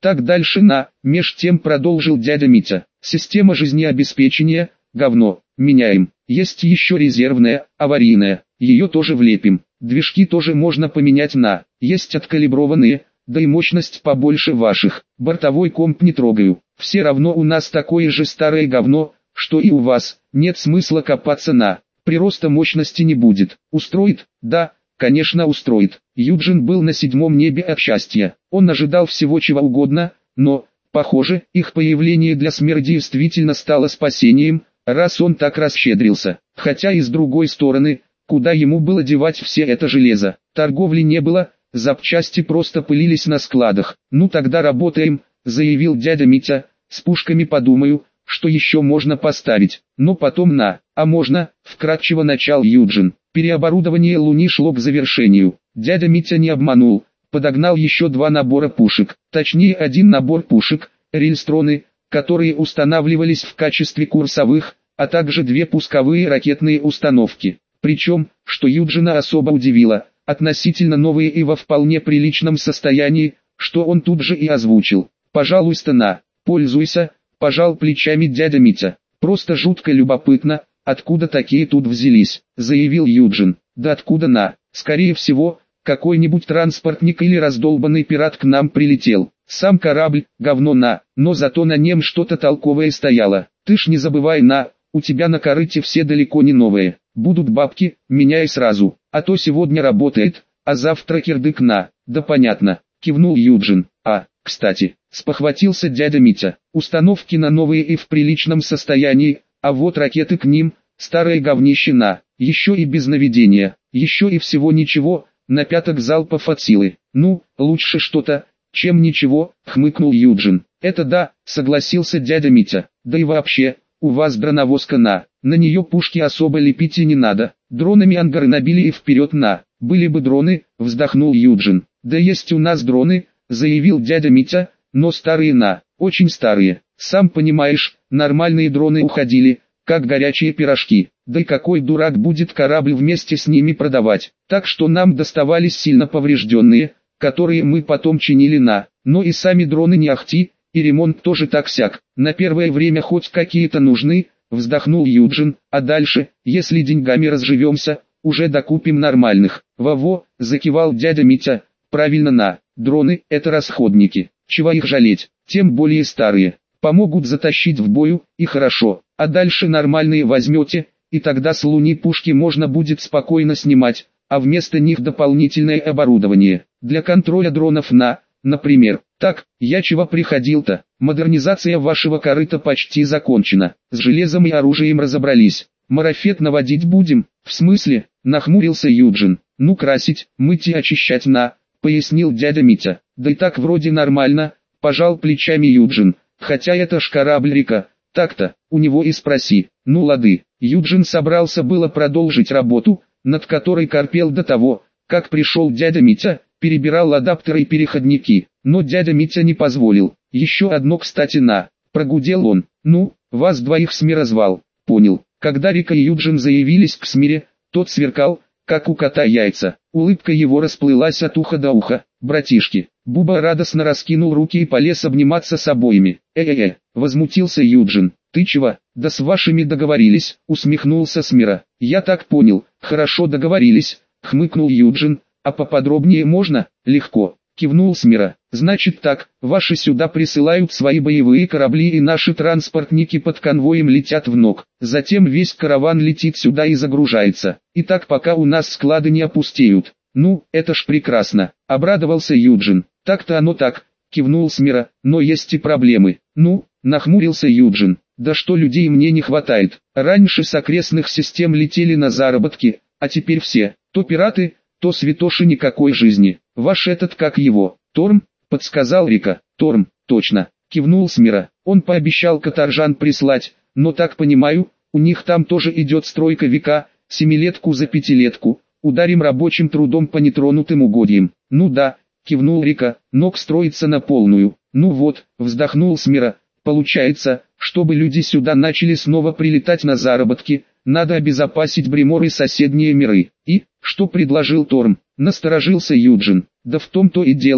Так дальше меж тем продолжил дядя Митя. Система жизнеобеспечения, говно, меняем. Есть еще резервная, аварийная, ее тоже влепим. Движки тоже можно поменять есть откалиброванные, да и мощность побольше ваших. Бортовой комп не трогаю. Все равно у нас такое же старое говно, что и у вас. Нет смысла копаться прироста мощности не будет. Устроит? Да, конечно устроит. Юджин был на 7-м небе от счастья. Он ожидал всего чего угодно, но, похоже, их появление для смерти действительно стало спасением, раз он так расщедрился. Хотя и с другой стороны, куда ему было девать все это железо? Торговли не было, запчасти просто пылились на складах. Ну тогда работаем, заявил дядя Митя, с пушками подумаю, что еще можно поставить. Но потом а можно, вкратчиво начал Юджин. Переоборудование Луни шло к завершению. Дядя Митя не обманул, подогнал еще 2 набора пушек, точнее 1 набор пушек, рельстроны, которые устанавливались в качестве курсовых, а также 2 пусковые ракетные установки. Причем, что Юджина особо удивило, относительно новые и во вполне приличном состоянии, что он тут же и озвучил. «Пожалуйста, пользуйся», – пожал плечами дядя Митя. «Просто жутко любопытно, откуда такие тут взялись», – заявил Юджин. «Да откуда скорее всего, какой-нибудь транспортник или раздолбанный пират к нам прилетел. Сам корабль, говно но зато на нем что-то толковое стояло. Ты ж не забывай у тебя на корыте все далеко не новые. Будут бабки, меняй сразу, а то сегодня работает, а завтра кирдык Да понятно», – кивнул Юджин. Кстати, спохватился дядя Митя, установки на новые и в приличном состоянии, а вот ракеты к ним, старое говнище еще и без наведения, еще и всего ничего, на 5 залпов от силы. Лучше что-то, чем ничего, хмыкнул Юджин. Это да, согласился дядя Митя, да и вообще, у вас дроновозка на нее пушки особо лепить и не надо, дронами ангары набили и вперед были бы дроны, вздохнул Юджин. Да есть у нас дроны, заявил дядя Митя, но старые очень старые, сам понимаешь, нормальные дроны уходили, как горячие пирожки, да и какой дурак будет корабль вместе с ними продавать, так что нам доставались сильно поврежденные, которые мы потом чинили но и сами дроны не ахти, и ремонт тоже так-сяк, на первое время хоть какие-то нужны, вздохнул Юджин, а дальше, если деньгами разживемся, уже докупим нормальных. Во-во, закивал дядя Митя, правильно дроны – это расходники, чего их жалеть, тем более старые, помогут затащить в бою, и хорошо, а дальше нормальные возьмете, и тогда с Луни пушки можно будет спокойно снимать, а вместо них дополнительное оборудование, для контроля дронов например. Так, я чего приходил-то, модернизация вашего корыта почти закончена, с железом и оружием разобрались, марафет наводить будем, в смысле, нахмурился Юджин, красить, мыть и очищать пояснил дядя Митя. Да и так вроде нормально, пожал плечами Юджин, хотя это ж корабль Рика, так-то, у него и спроси. Лады, Юджин собрался было продолжить работу, над которой корпел до того, как пришел дядя Митя, перебирал адаптеры и переходники, но дядя Митя не позволил. Еще одно кстати прогудел он, вас двоих СМИ звал, понял. Когда Рика и Юджин заявились к СМИре, тот сверкал, как у кота яйца. Улыбка его расплылась от уха до уха. «Братишки!» Буба радостно раскинул руки и полез обниматься с обоими. Возмутился Юджин. «Ты чего? Да с вашими договорились», усмехнулся СМИра. «Я так понял, хорошо договорились», хмыкнул Юджин. «А поподробнее можно?» «Легко», кивнул СМИра. «Значит так, ваши сюда присылают свои боевые корабли и наши транспортники под конвоем летят в НОК. Затем весь караван летит сюда и загружается. И так пока у нас склады не опустеют». Это ж прекрасно, обрадовался Юджин. «Так-то оно так», кивнул СМИра, «но есть и проблемы». Нахмурился Юджин. «Да что людей мне не хватает. Раньше с окрестных систем летели на заработки, а теперь все, то пираты, то святоши никакой жизни. Ваш этот как его, Торм?» подсказал Рика. «Торм, точно», кивнул СМИра. «Он пообещал каторжан прислать, но так понимаю, у них там тоже идет стройка века, 7-летку за 5-летку. Ударим рабочим трудом по нетронутым угодьям». «Да», кивнул Рика, «НОК строится на полную». Вот, вздохнул СМИра, «получается, чтобы люди сюда начали снова прилетать на заработки, надо обезопасить Бримор и соседние миры». «И, что предложил Торм?» насторожился Юджин. «Да в том-то и дело,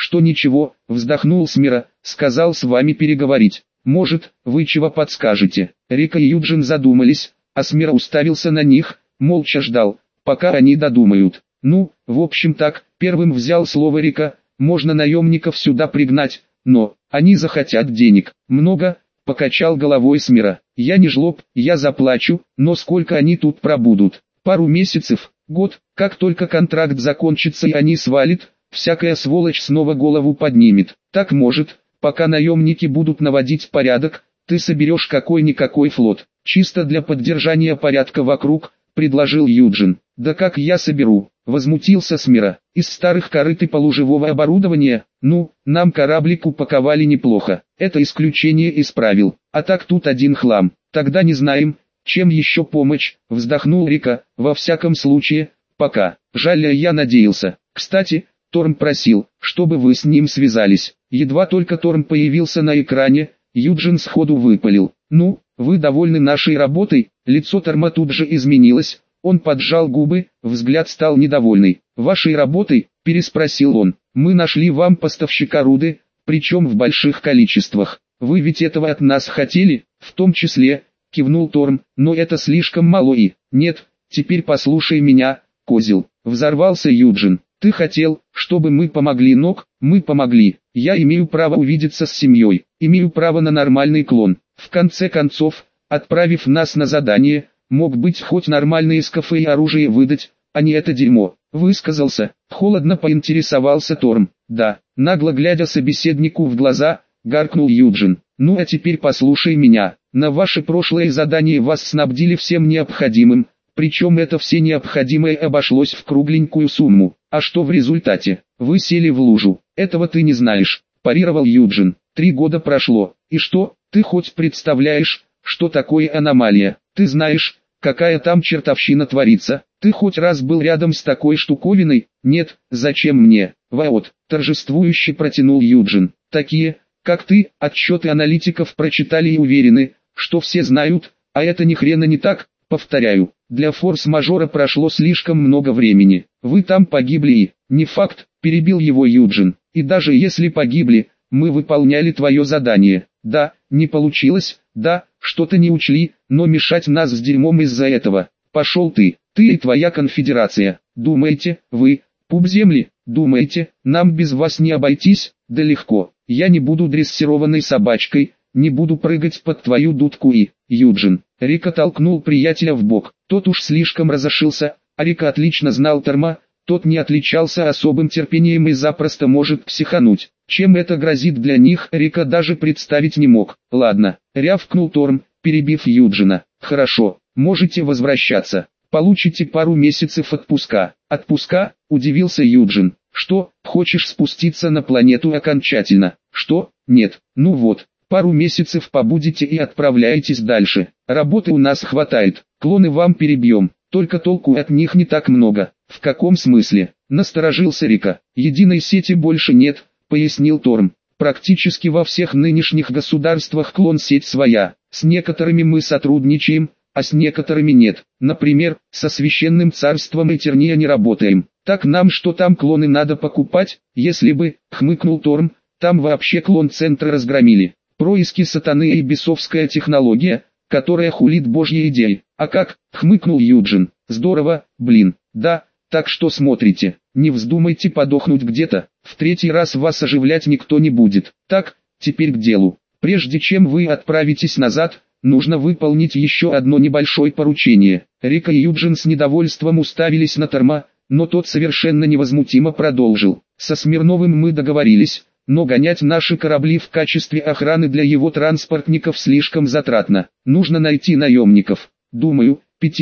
что ничего, вздохнул Смира, сказал с вами переговорить. Может, вы чего подскажете? Рика и Юджин задумались, а Смира уставился на них, молча ждал, пока они додумают. Ну, в общем так, первым взял слово Рика, можно наемников сюда пригнать, но, они захотят денег, много, покачал головой Смира. Я не жлоб, я заплачу, но сколько они тут пробудут? Пару месяцев, год, как только контракт закончится и они свалят, всякая сволочь снова голову поднимет. Так может, пока наемники будут наводить порядок, ты соберешь какой-никакой флот, чисто для поддержания порядка вокруг, предложил Юджин. Да как я соберу? Возмутился Смира. Из старых корыт и полуживого оборудования? Ну, нам кораблик упаковали неплохо. Это исключение из правил. А так тут один хлам. Тогда не знаем, чем еще помочь, вздохнул Рика. Во всяком случае, пока. Жаль, я надеялся. Кстати, Торм просил, чтобы вы с ним связались. Едва только Торм появился на экране, Юджин сходу выпалил. Ну, вы довольны нашей работой? Лицо Торма тут же изменилось. Он поджал губы, взгляд стал недовольный. «Вашей работой?» – переспросил он. «Мы нашли вам поставщика руды, причем в больших количествах. Вы ведь этого от нас хотели, в том числе?» – кивнул Торм. «Но это слишком мало и...» «Нет, теперь послушай меня, козел», – взорвался Юджин. «Ты хотел, чтобы мы помогли, Нок? Мы помогли. Я имею право увидеться с семьей, имею право на нормальный клон. В конце концов, отправив нас на задание, мог быть хоть нормальные скафы и оружие выдать, а не это дерьмо». Высказался, холодно поинтересовался Торм. «Да», нагло глядя собеседнику в глаза, гаркнул Юджин. «Ну а теперь послушай меня. На ваше прошлое задание вас снабдили всем необходимым, причем это все необходимое обошлось в кругленькую сумму. А что в результате? Вы сели в лужу. Этого ты не знаешь», парировал Юджин. 3 года прошло. И что, ты хоть представляешь, что такое аномалия? Ты знаешь, какая там чертовщина творится? Ты хоть раз был рядом с такой штуковиной? Нет, зачем мне? Вот, торжествующе протянул Юджин. Такие, как ты, отчеты аналитиков прочитали и уверены, что все знают, а это ни хрена не так. Повторяю, для форс-мажора прошло слишком много времени. Вы там погибли и... Не факт, перебил его Юджин. И даже если погибли, мы выполняли твое задание. Да, не получилось, да, что-то не учли, но мешать нас с дерьмом из-за этого. Пошел ты и твоя конфедерация. Думаете, вы, пуп земли, думаете, нам без вас не обойтись? Да легко. Я не буду дрессированной собачкой, не буду прыгать под твою дудку и... Юджин. Рика толкнул приятеля в бок. Тот уж слишком разошился, а Рика отлично знал Торма, тот не отличался особым терпением и запросто может психануть. Чем это грозит для них, Рика даже представить не мог. Ладно, рявкнул Торм, перебив Юджина. Хорошо, можете возвращаться. Получите пару месяцев отпуска. Отпуска? Удивился Юджин. Что, хочешь спуститься на планету окончательно? Что? Нет. Ну вот, пару месяцев побудете и отправляйтесь дальше. Работы у нас хватает. Клоны вам перебьем. Только толку от них не так много. В каком смысле? Насторожился Рика. Единой сети больше нет, пояснил Торм. Практически во всех нынешних государствах клон-сеть своя. С некоторыми мы сотрудничаем, а с некоторыми нет. Например, со Священным Царством Этерния не работаем. Так нам что там клоны надо покупать? Если бы, хмыкнул Торм, там вообще клон-центры разгромили. Происки сатаны и бесовская технология, которая хулит божьи идеи. А как? Хмыкнул Юджин. Здорово, блин. Да, так что смотрите, не вздумайте подохнуть где-то. В 3-й раз вас оживлять никто не будет. Так, теперь к делу. Прежде чем вы отправитесь назад, нужно выполнить еще одно небольшое поручение. Рика и Юджин с недовольством уставились на Торма, но тот совершенно невозмутимо продолжил. Со Смирновым мы договорились, но гонять наши корабли в качестве охраны для его транспортников слишком затратно. Нужно найти наемников. Думаю,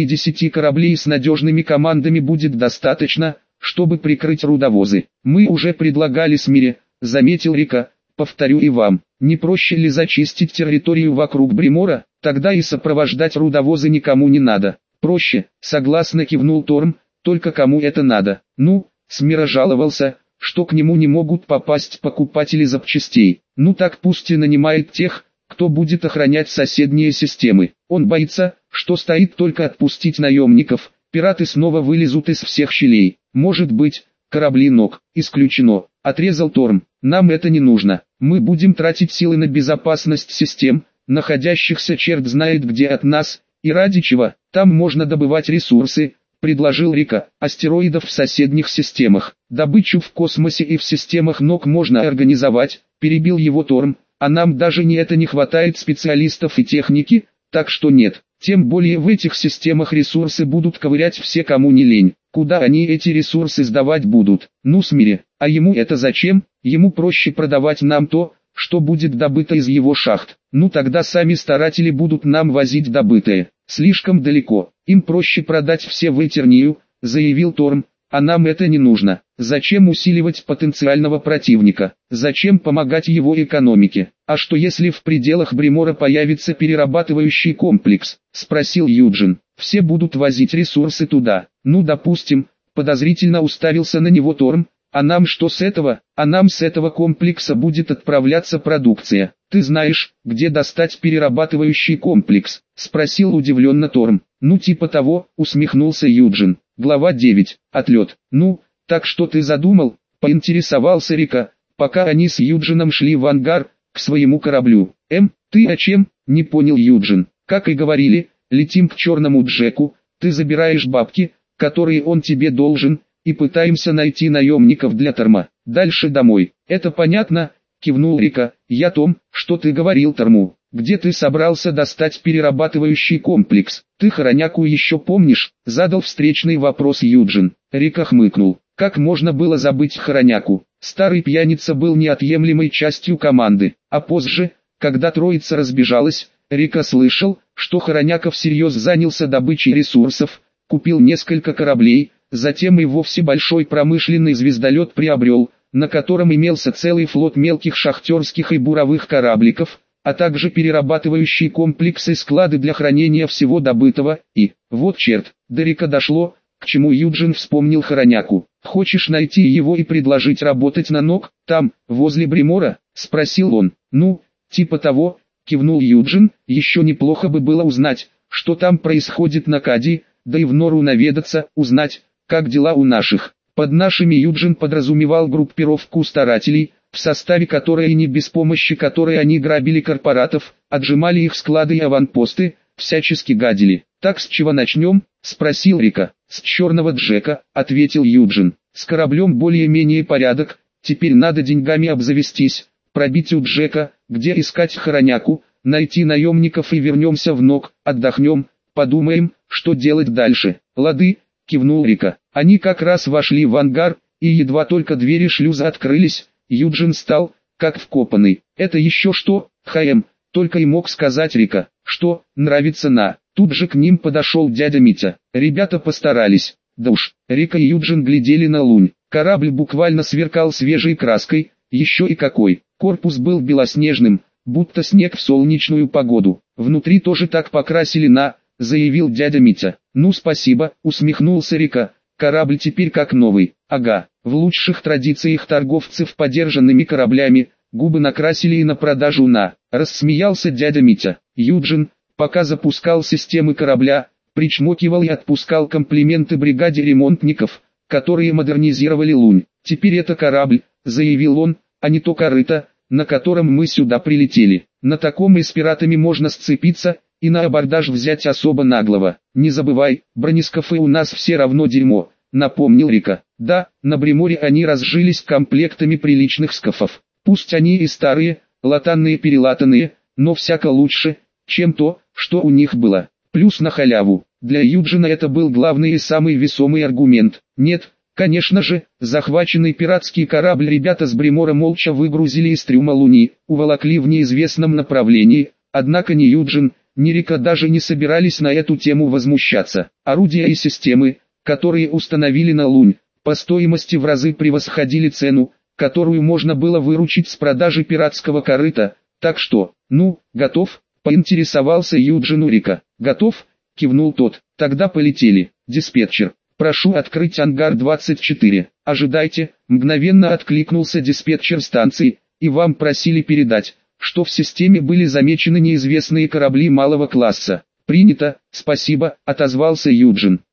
50 кораблей с надежными командами будет достаточно, чтобы прикрыть рудовозы. Мы уже предлагали Смире, заметил Рика, повторю и вам. Не проще ли зачистить территорию вокруг Бримора? Тогда и сопровождать рудовозы никому не надо. Проще, согласно кивнул Торм, только кому это надо? Ну, Смира жаловался, что к нему не могут попасть покупатели запчастей. Ну так пусть и нанимает тех, кто будет охранять соседние системы. Он боится, что стоит только отпустить наемников, пираты снова вылезут из всех щелей. Может быть, корабли Нок, исключено. отрезал Торм. Нам это не нужно. Мы будем тратить силы на безопасность систем, находящихся черт знает где от нас, и ради чего. Там можно добывать ресурсы, предложил Рика, астероидов в соседних системах. Добычу в космосе и в системах НОК можно организовать, перебил его Торм, а нам даже не хватает специалистов и техники, так что нет. Тем более в этих системах ресурсы будут ковырять все, кому не лень. Куда они эти ресурсы сдавать будут? Ну смири, а ему это зачем? Ему проще продавать нам то, что будет добыто из его шахт. Ну тогда сами старатели будут нам возить добытое. Слишком далеко. Им проще продать все в Этернию, заявил Торм, а нам это не нужно. Зачем усиливать потенциального противника? Зачем помогать его экономике? А что если в пределах Бримора появится перерабатывающий комплекс? Спросил Юджин. Все будут возить ресурсы туда. Ну допустим, подозрительно уставился на него Торм. А нам что с этого? А нам с этого комплекса будет отправляться продукция. Ты знаешь, где достать перерабатывающий комплекс? Спросил удивленно Торм. Ну типа того, усмехнулся Юджин. Глава 9. Отлет. Ну, так что ты задумал? Поинтересовался Рика, пока они с Юджином шли в ангар, к своему кораблю. Ты о чем? Не понял Юджин. Как и говорили, летим к черному Джеку, ты забираешь бабки, которые он тебе должен, и пытаемся найти наемников для Торма. Дальше домой. Это понятно? Кивнул Рика. Я том, что ты говорил Торму. Где ты собрался достать перерабатывающий комплекс? Ты Хороняку еще помнишь? Задал встречный вопрос Юджин. Рика хмыкнул. Как можно было забыть Хороняку? Старый пьяница был неотъемлемой частью команды. А позже, когда троица разбежалась, Рика слышал, что Хороняка всерьез занялся добычей ресурсов, купил несколько кораблей, затем и вовсе большой промышленный звездолет приобрел, на котором имелся целый флот мелких шахтерских и буровых корабликов, а также перерабатывающие комплексы и склады для хранения всего добытого, и, вот черт, до Рика дошло, к чему Юджин вспомнил Хороняку. «Хочешь найти его и предложить работать на НОК, там, возле Бримора?» – спросил он. «Ну, типа того», – кивнул Юджин, – «еще неплохо бы было узнать, что там происходит на Кади, да и в Нору наведаться, узнать, как дела у наших». Под нашими Юджин подразумевал группировку старателей, в составе которой и не без помощи которой они грабили корпоратов, отжимали их склады и аванпосты, всячески гадили. «Так с чего начнем?» – спросил Рика. «С черного Джека», – ответил Юджин. «С кораблем более-менее порядок, теперь надо деньгами обзавестись, пробить у Джека, где искать Хороняку, найти наемников и вернемся в НОК, отдохнем, подумаем, что делать дальше». «Лады», – кивнул Рика. Они как раз вошли в ангар, и едва только двери шлюза открылись, Юджин стал, как вкопанный. «Это еще что, ХМ?» – только и мог сказать Рика. «Что, нравится на?» Тут же к ним подошел дядя Митя. Ребята постарались. Да уж, Рика и Юджин глядели на Лунь. Корабль буквально сверкал свежей краской, еще и какой. Корпус был белоснежным, будто снег в солнечную погоду. Внутри тоже так покрасили заявил дядя Митя. «Ну спасибо», усмехнулся Рика. «Корабль теперь как новый». «Ага, в лучших традициях торговцев подержанными кораблями, губы накрасили и на продажу рассмеялся дядя Митя. Юджин, пока запускал системы корабля, причмокивал и отпускал комплименты бригаде ремонтников, которые модернизировали Лунь. «Теперь это корабль», заявил он, «а не то корыто, на котором мы сюда прилетели. На таком и с пиратами можно сцепиться, и на абордаж взять особо наглого. Не забывай, бронескафы у нас все равно дерьмо», напомнил Рика. «Да, на Бриморе они разжились комплектами приличных скафов. Пусть они и старые, латанные-перелатанные, но всяко лучше, чем то, что у них было. Плюс на халяву». Для Юджина это был главный и самый весомый аргумент. Нет, конечно же, захваченный пиратский корабль ребята с Бримора молча выгрузили из трюма Луни, уволокли в неизвестном направлении, однако ни Юджин, ни Рика даже не собирались на эту тему возмущаться. Орудия и системы, которые установили на Лунь, по стоимости в разы превосходили цену, которую можно было выручить с продажи пиратского корыта, так что, готов? Поинтересовался Юджин у Рика. «Готов?» – кивнул тот. «Тогда полетели. Диспетчер, прошу открыть ангар 24. «Ожидайте», – мгновенно откликнулся диспетчер станции, «и вам просили передать, что в системе были замечены неизвестные корабли малого класса». «Принято, спасибо», – отозвался Юджин.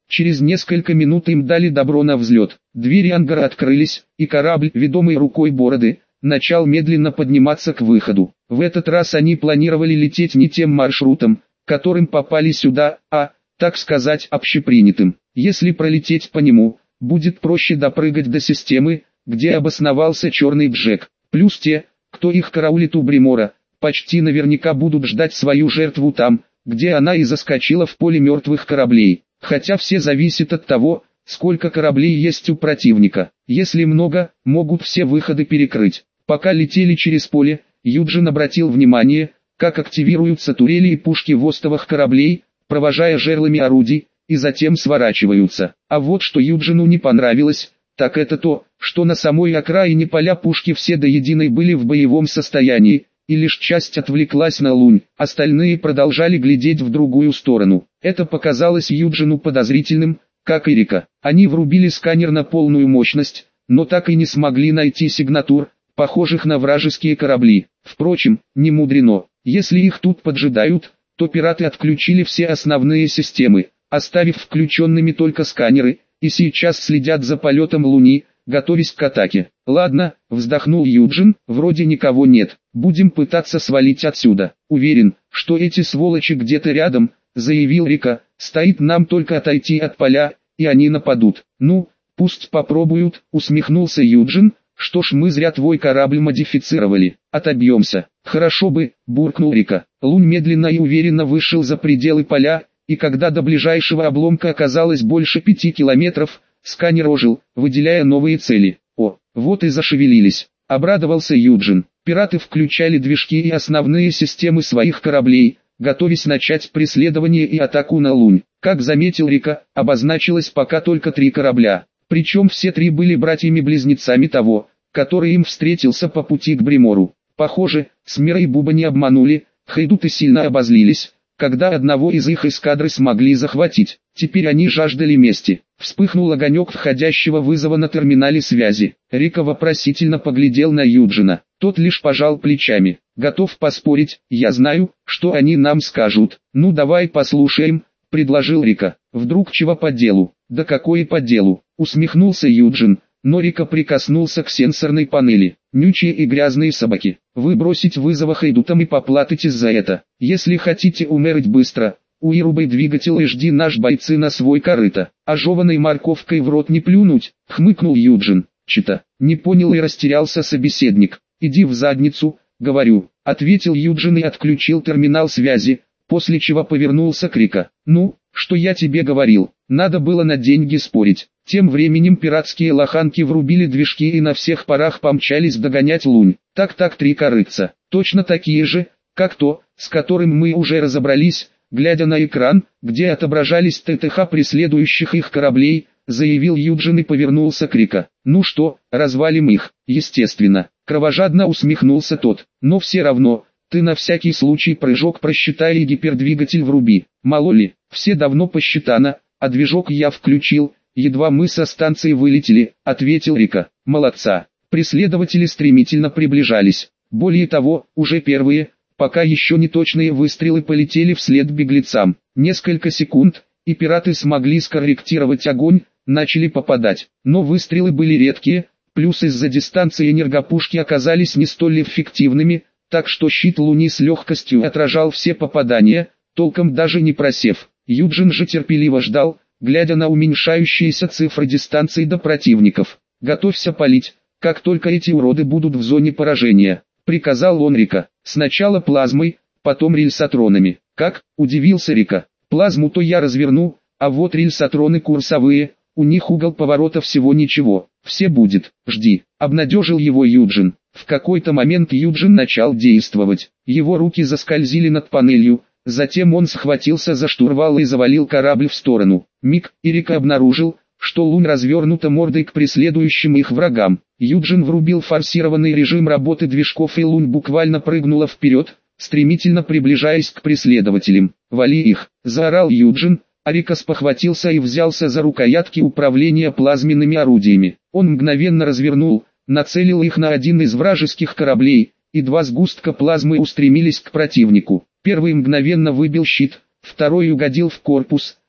Через несколько минут им дали добро на взлет. Двери ангара открылись, и корабль, ведомый рукой Бороды, начал медленно подниматься к выходу. В этот раз они планировали лететь не тем маршрутом, которым попали сюда, а, так сказать, общепринятым. Если пролететь по нему, будет проще допрыгать до системы, где обосновался Черный Джек. Плюс те, кто их караулит у Бримора, почти наверняка будут ждать свою жертву там, где она и заскочила в поле мертвых кораблей. Хотя все зависит от того, сколько кораблей есть у противника. Если много, могут все выходы перекрыть. Пока летели через поле, Юджин обратил внимание, как активируются турели и пушки востовых кораблей, провожая жерлами орудий, и затем сворачиваются. А вот что Юджину не понравилось, так это то, что на самой окраине поля пушки все до единой были в боевом состоянии, и лишь часть отвлеклась на Лунь, остальные продолжали глядеть в другую сторону. Это показалось Юджину подозрительным, как и Рика. Они врубили сканер на полную мощность, но так и не смогли найти сигнатур, похожих на вражеские корабли. Впрочем, не мудрено, если их тут поджидают, то пираты отключили все основные системы, оставив включенными только сканеры, и сейчас следят за полетом Луни, готовясь к атаке. «Ладно», — вздохнул Юджин, — «вроде никого нет, будем пытаться свалить отсюда. Уверен, что эти сволочи где-то рядом», — заявил Рика, — «стоит нам только отойти от поля, и они нападут». «Ну, пусть попробуют», — усмехнулся Юджин, — «что ж мы зря твой корабль модифицировали, отобьемся». «Хорошо бы», — буркнул Рика. Лунь медленно и уверенно вышел за пределы поля, и когда до ближайшего обломка оказалось больше 5 километров, сканер ожил, выделяя новые цели. «О, вот и зашевелились», — обрадовался Юджин. Пираты включали движки и основные системы своих кораблей, готовясь начать преследование и атаку на Лунь. Как заметил Рика, обозначилось пока только 3 корабля. Причем все 3 были братьями-близнецами того, который им встретился по пути к Бримору. Похоже, Смира и Буба не обманули, хайдуты сильно обозлились, когда одного из их эскадры смогли захватить. Теперь они жаждали мести. Вспыхнул огонек входящего вызова на терминале связи. Рика вопросительно поглядел на Юджина. Тот лишь пожал плечами. «Готов поспорить, я знаю, что они нам скажут». «Ну давай послушаем», — предложил Рика. «Вдруг чего по делу?» «Да какое по делу?» — усмехнулся Юджин. Но Рика прикоснулся к сенсорной панели. «Нючие и грязные собаки. Вы бросить вызова хайдутам и поплатитесь за это. Если хотите умереть быстро, уирубай двигатель и жди наш бойцы на свой корыто. А жеваной морковкой в рот не плюнуть», — хмыкнул Юджин. «Чита, не понял и растерялся собеседник. Иди в задницу, говорю», — ответил Юджин и отключил терминал связи, после чего повернулся к Рика. «Ну, что я тебе говорил, надо было на деньги спорить». Тем временем пиратские лоханки врубили движки и на всех парах помчались догонять Лунь. Так 3 корытца, точно такие же, как то, с которым мы уже разобрались, глядя на экран, где отображались ТТХ преследующих их кораблей, заявил Юджин и повернулся к Рика. «Ну что, развалим их?» «Естественно», кровожадно усмехнулся тот, «но все равно, ты на всякий случай прыжок просчитай и гипердвигатель вруби. Мало ли, все давно посчитано, а движок я включил». «Едва мы со станции вылетели», — ответил Рика. «Молодца». Преследователи стремительно приближались. Более того, уже первые, пока еще не точные выстрелы полетели вслед беглецам. Несколько секунд, и пираты смогли скорректировать огонь, начали попадать. Но выстрелы были редкие, плюс из-за дистанции энергопушки оказались не столь эффективными, так что щит Луни с легкостью отражал все попадания, толком даже не просев. Юджин же терпеливо ждал, глядя на уменьшающиеся цифры дистанции до противников. «Готовься палить, как только эти уроды будут в зоне поражения», — приказал он Рика. «Сначала плазмой, потом рельсотронами». «Как?» — удивился Рика. «Плазму-то я разверну, а вот рельсотроны курсовые, у них угол поворота всего ничего. Все будет, жди», — обнадежил его Юджин. В какой-то момент Юджин начал действовать. Его руки заскользили над панелью, затем он схватился за штурвал и завалил корабль в сторону. Миг, и Рика обнаружил, что Лунь развернута мордой к преследующим их врагам. Юджин врубил форсированный режим работы движков, и Лунь буквально прыгнула вперед, стремительно приближаясь к преследователям. «Вали их!» – заорал Юджин, а Рика спохватился и взялся за рукоятки управления плазменными орудиями. Он мгновенно развернул, нацелил их на один из вражеских кораблей, и 2 сгустка плазмы устремились к противнику. Первый мгновенно выбил щит, второй угодил в корпус,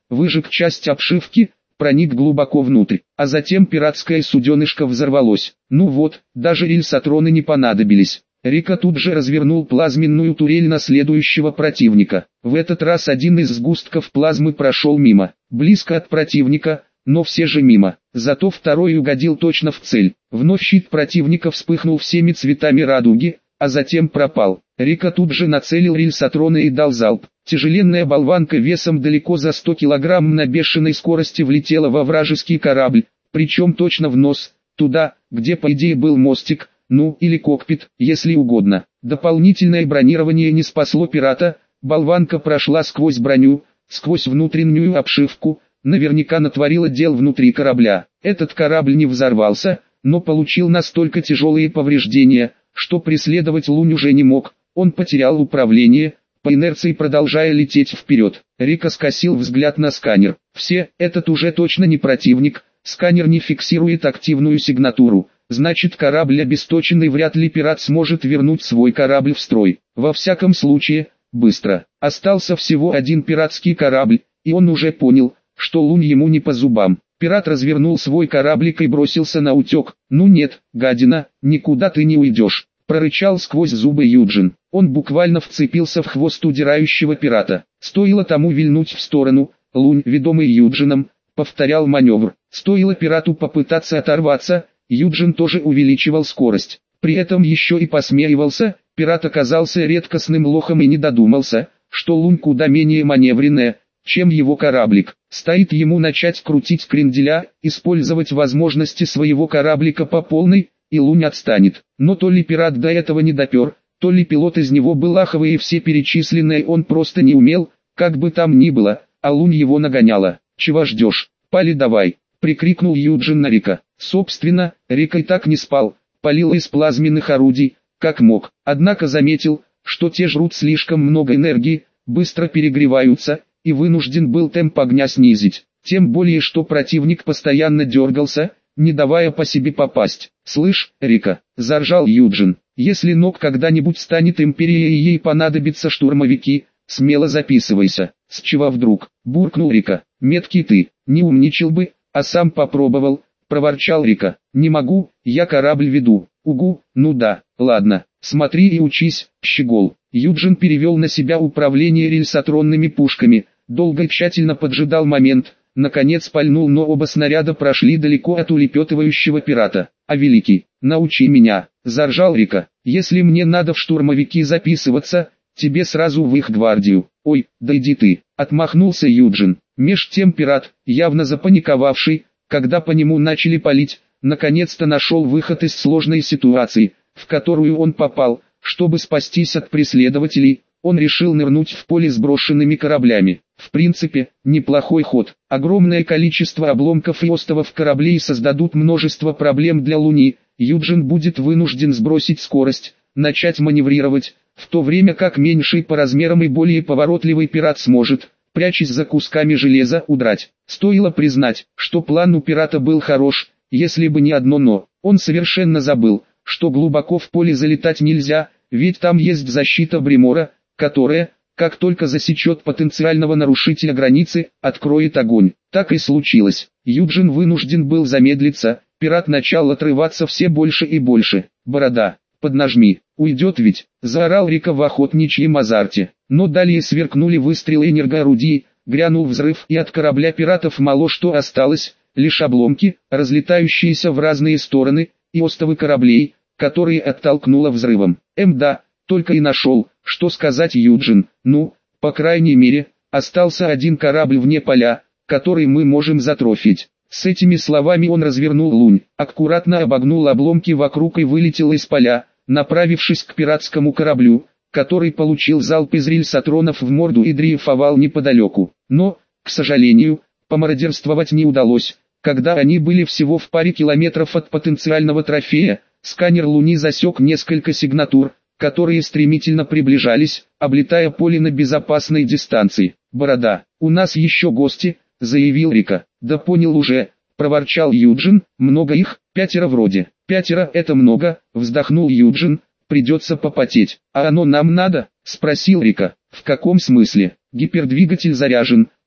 выжег часть обшивки, проник глубоко внутрь, а затем пиратское суденышко взорвалось. Ну вот, даже рельсотроны не понадобились. Рика тут же развернул плазменную турель на следующего противника. В этот раз один из сгустков плазмы прошел мимо, близко от противника, но все же мимо. Зато второй угодил точно в цель. Вновь щит противника вспыхнул всеми цветами радуги, а затем пропал. Рика тут же нацелил рельсотроны и дал залп. Тяжеленная болванка весом далеко за 100 килограмм на бешеной скорости влетела во вражеский корабль, причем точно в нос, туда, где по идее был мостик, ну или кокпит, если угодно. Дополнительное бронирование не спасло пирата, болванка прошла сквозь броню, сквозь внутреннюю обшивку, наверняка натворила дел внутри корабля. Этот корабль не взорвался, но получил настолько тяжелые повреждения, что преследовать Лунь уже не мог, он потерял управление, по инерции продолжая лететь вперед. Рика скосил взгляд на сканер. Этот уже точно не противник, сканер не фиксирует активную сигнатуру, значит корабль обесточенный, вряд ли пират сможет вернуть свой корабль в строй. Во всяком случае, быстро. Остался всего один пиратский корабль, и он уже понял, что Лунь ему не по зубам. Пират развернул свой кораблик и бросился на утек. «Ну нет, гадина, никуда ты не уйдешь», — прорычал сквозь зубы Юджин. Он буквально вцепился в хвост удирающего пирата. Стоило тому вильнуть в сторону, Лунь, ведомый Юджином, повторял маневр. Стоило пирату попытаться оторваться, Юджин тоже увеличивал скорость. При этом еще и посмеивался, пират оказался редкостным лохом и не додумался, что Лунь куда менее маневренная, чем его кораблик. Стоит ему начать крутить кренделя, использовать возможности своего кораблика по полной, и Лунь отстанет. Но то ли пират до этого не допер, то ли пилот из него был аховый и все перечисленное он просто не умел, как бы там ни было, а Лунь его нагоняла. «Чего ждешь? Пали давай!» — прикрикнул Юджин на Рика. Собственно, Рика и так не спал, палил из плазменных орудий, как мог, однако заметил, что те жрут слишком много энергии, быстро перегреваются, и вынужден был темп огня снизить. Тем более, что противник постоянно дергался, не давая по себе попасть. «Слышь, Рика», — заржал Юджин, — «если НОК когда-нибудь станет империей и ей понадобятся штурмовики, смело записывайся». «С чего вдруг?» — буркнул Рика. «Меткий ты, не умничал бы, а сам попробовал», — проворчал Рика. «Не могу, я корабль веду». «Угу, ну да, ладно, смотри и учись, щегол». Юджин перевел на себя управление рельсотронными пушками, долго и тщательно поджидал момент, наконец пальнул, но оба снаряда прошли далеко от улепетывающего пирата. «А великий, научи меня», — заржал Рика. «Если мне надо в штурмовики записываться, тебе сразу в их гвардию». «Ой, да иди ты», — отмахнулся Юджин. Меж тем пират, явно запаниковавший, когда по нему начали палить, наконец-то нашел выход из сложной ситуации, в которую он попал. Чтобы спастись от преследователей, он решил нырнуть в поле с брошенными кораблями. В принципе, неплохой ход. Огромное количество обломков и остовов кораблей создадут множество проблем для Луни. Юджин будет вынужден сбросить скорость, начать маневрировать, в то время как меньший по размерам и более поворотливый пират сможет, прячась за кусками железа, удрать. Стоило признать, что план у пирата был хорош, если бы не одно «но». Он совершенно забыл, что глубоко в поле залетать нельзя, ведь там есть защита Бремора, которая, как только засечет потенциального нарушителя границы, откроет огонь. Так и случилось. Юджин вынужден был замедлиться, пират начал отрываться все больше и больше. «Борода, поднажми, уйдет ведь», — заорал Рика в охотничьем азарте. Но далее сверкнули выстрелы энергоорудий, грянул взрыв, и от корабля пиратов мало что осталось, лишь обломки, разлетающиеся в разные стороны, и остовы кораблей, которые оттолкнуло взрывом. Да, только и нашел, что сказать Юджин. «Ну, по крайней мере, остался один корабль вне поля, который мы можем затрофить». С этими словами он развернул Лунь, аккуратно обогнул обломки вокруг и вылетел из поля, направившись к пиратскому кораблю, который получил залп из рельсотронов в морду и дрейфовал неподалеку. Но, к сожалению, помародерствовать не удалось. Когда они были всего в паре километров от потенциального трофея, сканер Луни засек несколько сигнатур, которые стремительно приближались, облетая поле на безопасной дистанции. «Борода, у нас еще гости», — заявил Рика. «Да понял уже», — проворчал Юджин, — «много их, 5 вроде». «5 это много», — вздохнул Юджин, — «придется попотеть». «А оно нам надо?» — спросил Рика. «В каком смысле?» «Гипердвигатель заряжен,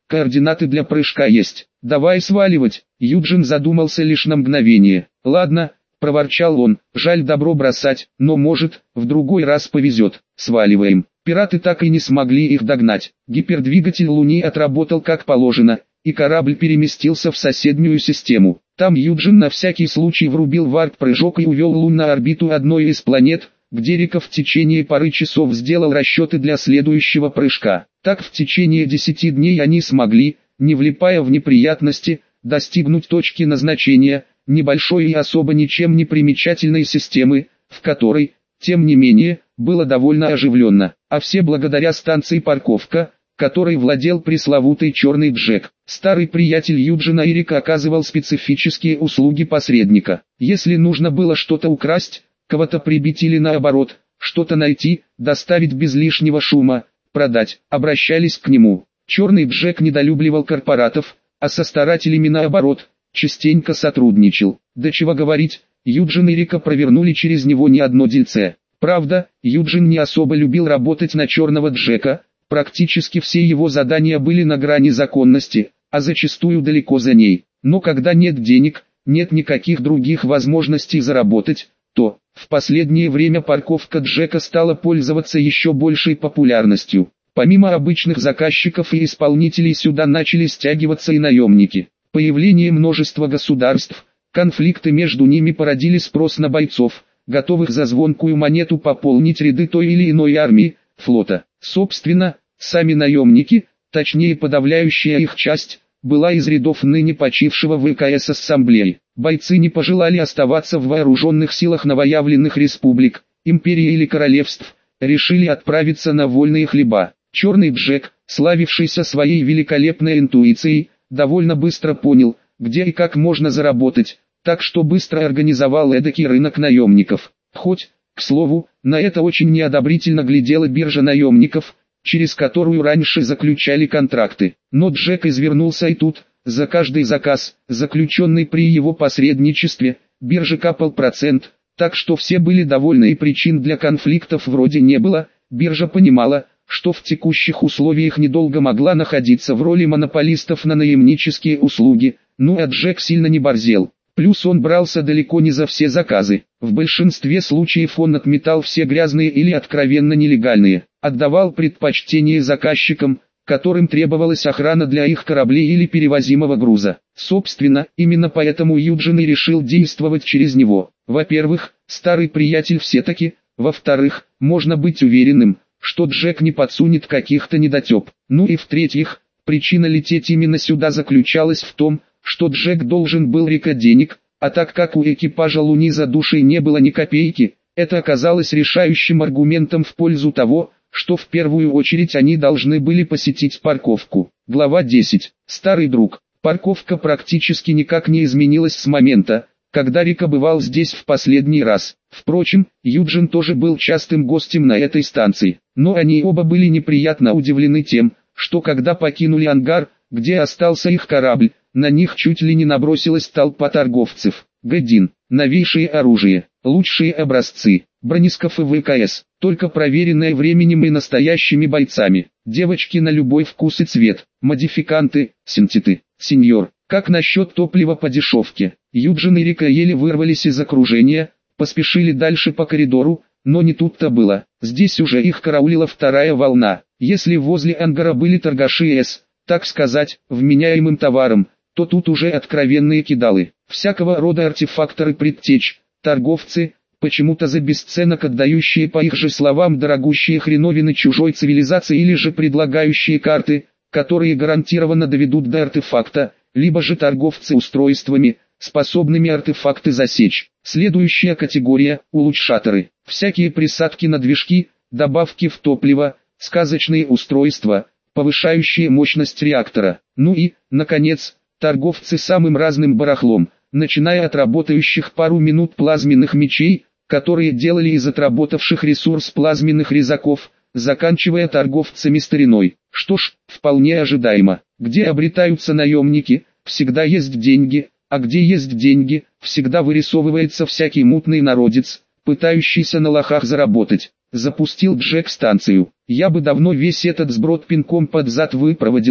координаты для прыжка есть. Давай сваливать. Юджин задумался лишь на мгновение. Ладно, проворчал он, жаль добро бросать, но может, в другой раз повезет. Сваливаем. Пираты так и не смогли их догнать. Гипердвигатель Луни отработал как положено, и корабль переместился в соседнюю систему. Там Юджин на всякий случай врубил варп-прыжок и увел Лун на орбиту одной из планет, где Рика в течение пары часов сделал расчеты для следующего прыжка. Так в течение 10 дней они смогли, не влипая в неприятности, достигнуть точки назначения, небольшой и особо ничем не примечательной системы, в которой, тем не менее, было довольно оживленно, а все благодаря станции «Парковка», которой владел пресловутый Черный Джек. Старый приятель Юджина и Рика оказывал специфические услуги посредника. Если нужно было что-то украсть, кого-то прибить или наоборот, что-то найти, доставить без лишнего шума, продать, обращались к нему. Черный Джек недолюбливал корпоратов, а со старателями наоборот, частенько сотрудничал. Да чего говорить, Юджин и Рика провернули через него не одно дельце. Правда, Юджин не особо любил работать на Черного Джека, практически все его задания были на грани законности, а зачастую далеко за ней. Но когда нет денег, нет никаких других возможностей заработать, то, в последнее время парковка Джека стала пользоваться еще большей популярностью. Помимо обычных заказчиков и исполнителей сюда начали стягиваться и наемники. Появление множества государств, конфликты между ними породили спрос на бойцов, готовых за звонкую монету пополнить ряды той или иной армии, флота. Собственно, сами наемники, точнее подавляющая их часть, была из рядов ныне почившего ВКС Ассамблеи. Бойцы не пожелали оставаться в вооруженных силах новоявленных республик, империй или королевств, решили отправиться на вольные хлеба. Черный Джек, славившийся своей великолепной интуицией, довольно быстро понял, где и как можно заработать, так что быстро организовал эдакий рынок наемников. Хоть, к слову, на это очень неодобрительно глядела биржа наемников, через которую раньше заключали контракты. Но Джек извернулся и тут, за каждый заказ, заключенный при его посредничестве, бирже капал процент, так что все были довольны и причин для конфликтов вроде не было. Биржа понимала, что в текущих условиях недолго могла находиться в роли монополистов на наемнические услуги, а Джек сильно не борзел. Плюс он брался далеко не за все заказы. В большинстве случаев он отметал все грязные или откровенно нелегальные, отдавал предпочтение заказчикам, которым требовалась охрана для их кораблей или перевозимого груза. Собственно, именно поэтому Юджин и решил действовать через него. Во-первых, старый приятель все-таки, во-вторых, можно быть уверенным, что Джек не подсунет каких-то недотеп. И в-третьих, причина лететь именно сюда заключалась в том, что Джек должен был Рика денег, а так как у экипажа Луни за душей не было ни копейки, это оказалось решающим аргументом в пользу того, что в первую очередь они должны были посетить парковку. Глава 10. Старый друг. Парковка практически никак не изменилась с момента, когда Рика бывал здесь в последний раз. Впрочем, Юджин тоже был частым гостем на этой станции, но они оба были неприятно удивлены тем, что когда покинули ангар, где остался их корабль, на них чуть ли не набросилась толпа торговцев. Г1. Новейшее оружие, лучшие образцы, бронескафы ВКС, только проверенное временем и настоящими бойцами. Девочки на любой вкус и цвет, модификанты, синтеты. Сеньор, как насчет топлива по дешевке? Юджин и Рика еле вырвались из окружения, поспешили дальше по коридору, но не тут-то было. Здесь уже их караулила вторая волна. Если возле ангара были торгаши так сказать, вменяемым товаром, то тут уже откровенные кидалы. Всякого рода артефакторы предтеч, торговцы, почему-то за бесценок отдающие по их же словам дорогущие хреновины чужой цивилизации или же предлагающие карты, которые гарантированно доведут до артефакта, либо же торговцы устройствами, способными артефакты засечь. Следующая категория – улучшаторы. Всякие присадки на движки, добавки в топливо, сказочные устройства, повышающие мощность реактора. И, наконец, торговцы самым разным барахлом, начиная от работающих пару минут плазменных мечей, которые делали из отработавших ресурс плазменных резаков, заканчивая торговцами стариной. Что ж, вполне ожидаемо. Где обретаются наемники, всегда есть деньги, а где есть деньги, всегда вырисовывается всякий мутный народец, пытающийся на лохах заработать. Запустил Джек станцию. Я бы давно весь этот сброд пинком под зад выпроводил,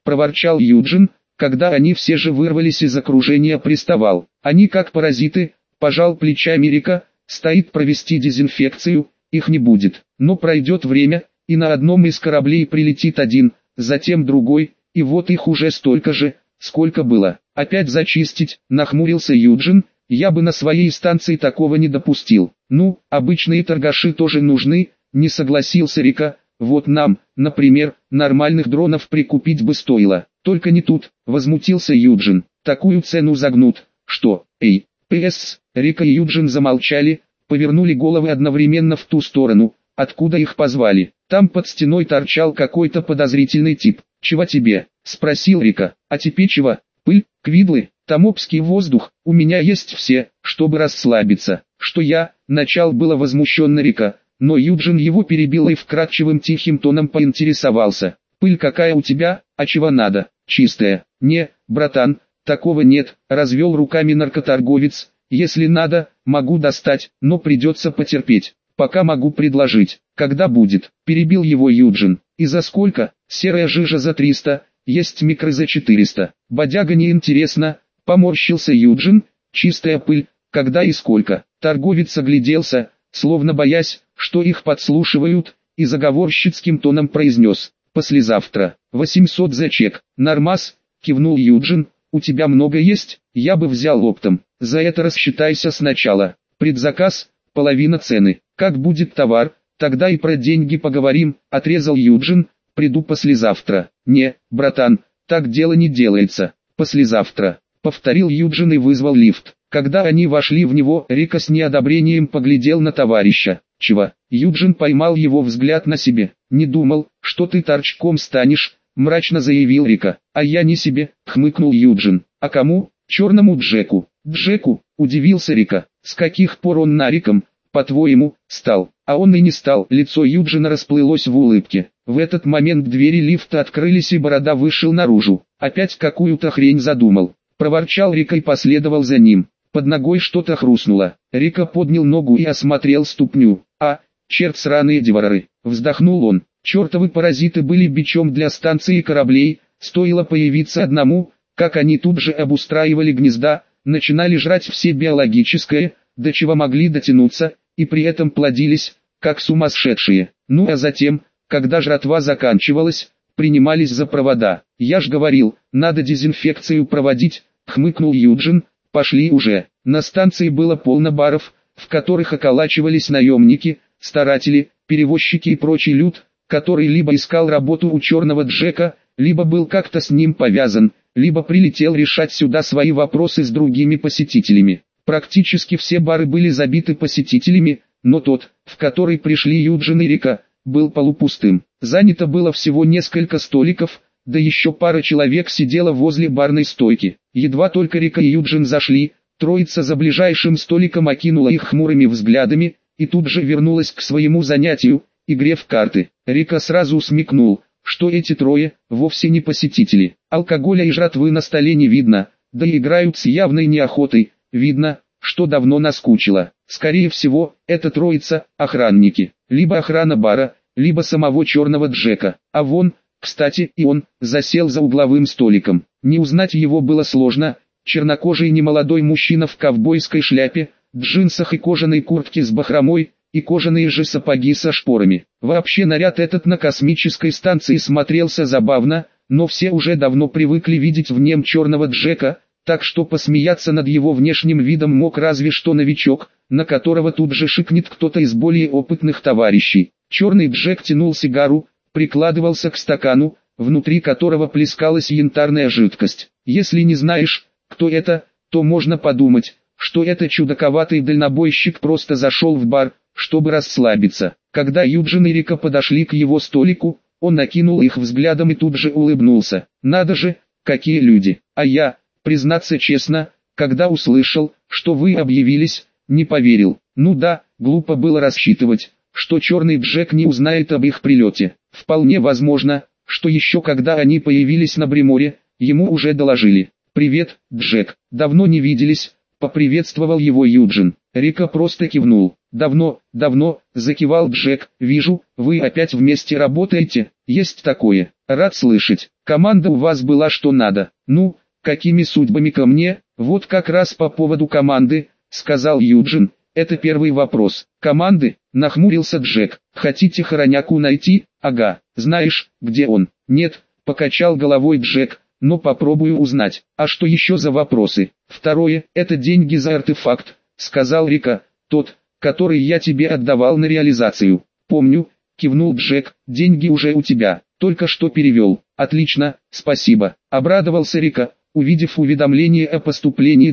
проворчал Юджин, когда они все же вырвались из окружения приставал. Они как паразиты, пожал плечами Рика, стоит провести дезинфекцию, их не будет. Но пройдет время, и на одном из кораблей прилетит один, затем другой, и вот их уже столько же, сколько было. Опять зачистить, нахмурился Юджин, я бы на своей станции такого не допустил. Ну, обычные торгаши тоже нужны, не согласился Рика, вот нам, например, нормальных дронов прикупить бы стоило. Только не тут, возмутился Юджин, такую цену загнут, что, эй, ПС, Рика и Юджин замолчали, повернули головы одновременно в ту сторону, откуда их позвали. Там под стеной торчал какой-то подозрительный тип. «Чего тебе?» – спросил Рика. «А тебе чего? Пыль, квидлы, томопский воздух, у меня есть все, чтобы расслабиться». «Что я?» – начал было возмущенно Рика, но Юджин его перебил и вкрадчивым тихим тоном поинтересовался. «Пыль какая у тебя, а чего надо?» «Чистая». «Не, братан, такого нет», – развел руками наркоторговец. «Если надо, могу достать, но придется потерпеть. Пока могу предложить. Когда будет?» – перебил его Юджин. «И за сколько?» «Серая жижа за 300, есть микры за 400. Бодяга не интересно», – поморщился Юджин. «Чистая пыль, когда и сколько?» Торговец огляделся, словно боясь, что их подслушивают, и заговорщицким тоном произнес: «Послезавтра, 800 за чек». «Нормас», – кивнул Юджин. «У тебя много есть? Я бы взял оптом. За это рассчитайся сначала. Предзаказ – половина цены. Как будет товар, тогда и про деньги поговорим», – отрезал Юджин. «Приду послезавтра». «Не, братан, так дело не делается. Послезавтра», – повторил Юджин и вызвал лифт. Когда они вошли в него, Рика с неодобрением поглядел на товарища. «Чего?» Юджин поймал его взгляд на себе. «Не думал, что ты торчком станешь», – мрачно заявил Рика. «А я не себе», – хмыкнул Юджин. «А кому?» «Черному Джеку». «Джеку?» – удивился Рика. «С каких пор он нариком, по-твоему, стал?» А он и не стал. Лицо Юджина расплылось в улыбке. В этот момент двери лифта открылись и Борода вышел наружу. «Опять какую-то хрень задумал», – проворчал Рика и последовал за ним. Под ногой что-то хрустнуло. Рика поднял ногу и осмотрел ступню. «А, черт сраные деварары!» – вздохнул он. «Чертовы паразиты были бичом для станции и кораблей, стоило появиться одному, как они тут же обустраивали гнезда, начинали жрать все биологическое, до чего могли дотянуться, и при этом плодились, как сумасшедшие. Ну а затем, когда жратва заканчивалась, принимались за провода. Я ж говорил, надо дезинфекцию проводить», – хмыкнул Юджин. «Пошли уже». На станции было полно баров, в которых околачивались наемники, старатели, перевозчики и прочий люд, который либо искал работу у черного Джека, либо был как-то с ним повязан, либо прилетел решать сюда свои вопросы с другими посетителями. Практически все бары были забиты посетителями, но тот, в который пришли Юджин и Рика, был полупустым. Занято было всего несколько столиков, да еще пара человек сидела возле барной стойки. Едва только Рика и Юджин зашли, троица за ближайшим столиком окинула их хмурыми взглядами, и тут же вернулась к своему занятию, игре в карты. Рика сразу смекнул, что эти трое вовсе не посетители. Алкоголя и жратвы на столе не видно, да и играют с явной неохотой, видно, что давно наскучило. Скорее всего, это троица – охранники, либо охрана бара, либо самого черного Джека. А вон, кстати, и он засел за угловым столиком. Не узнать его было сложно. Чернокожий немолодой мужчина в ковбойской шляпе, джинсах и кожаной куртке с бахромой, и кожаные же сапоги со шпорами. Вообще наряд этот на космической станции смотрелся забавно, но все уже давно привыкли видеть в нем черного Джека, так что посмеяться над его внешним видом мог разве что новичок, на которого тут же шикнет кто-то из более опытных товарищей. Черный Джек тянул сигару, прикладывался к стакану, внутри которого плескалась янтарная жидкость. Если не знаешь, кто это, то можно подумать, что это чудаковатый дальнобойщик просто зашел в бар, чтобы расслабиться. Когда Юджин и Рика подошли к его столику, он окинул их взглядом и тут же улыбнулся. «Надо же, какие люди! А я, признаться честно, когда услышал, что вы объявились, не поверил. Ну да, глупо было рассчитывать, что черный Джек не узнает об их прилете. Вполне возможно, что еще когда они появились на Бриморе, ему уже доложили. «Привет, Джек, давно не виделись», — поприветствовал его Юджин. Рика просто кивнул. «Давно, — закивал Джек, — вижу, вы опять вместе работаете, есть такое, рад слышать». Команда у вас была что надо. Ну, какими судьбами ко мне? Вот как раз по поводу команды, сказал Юджин. Это первый вопрос. Команды? Нахмурился Джек. Хотите Хороняку найти? Ага. Знаешь, где он? Нет, покачал головой Джек. Но попробую узнать. А что еще за вопросы? Второе, это деньги за артефакт, сказал Рика. Тот, который я тебе отдавал на реализацию. Помню, кивнул Джек. Деньги уже у тебя. Только что перевел. Отлично, спасибо. Обрадовался Рика, увидев уведомление о поступлении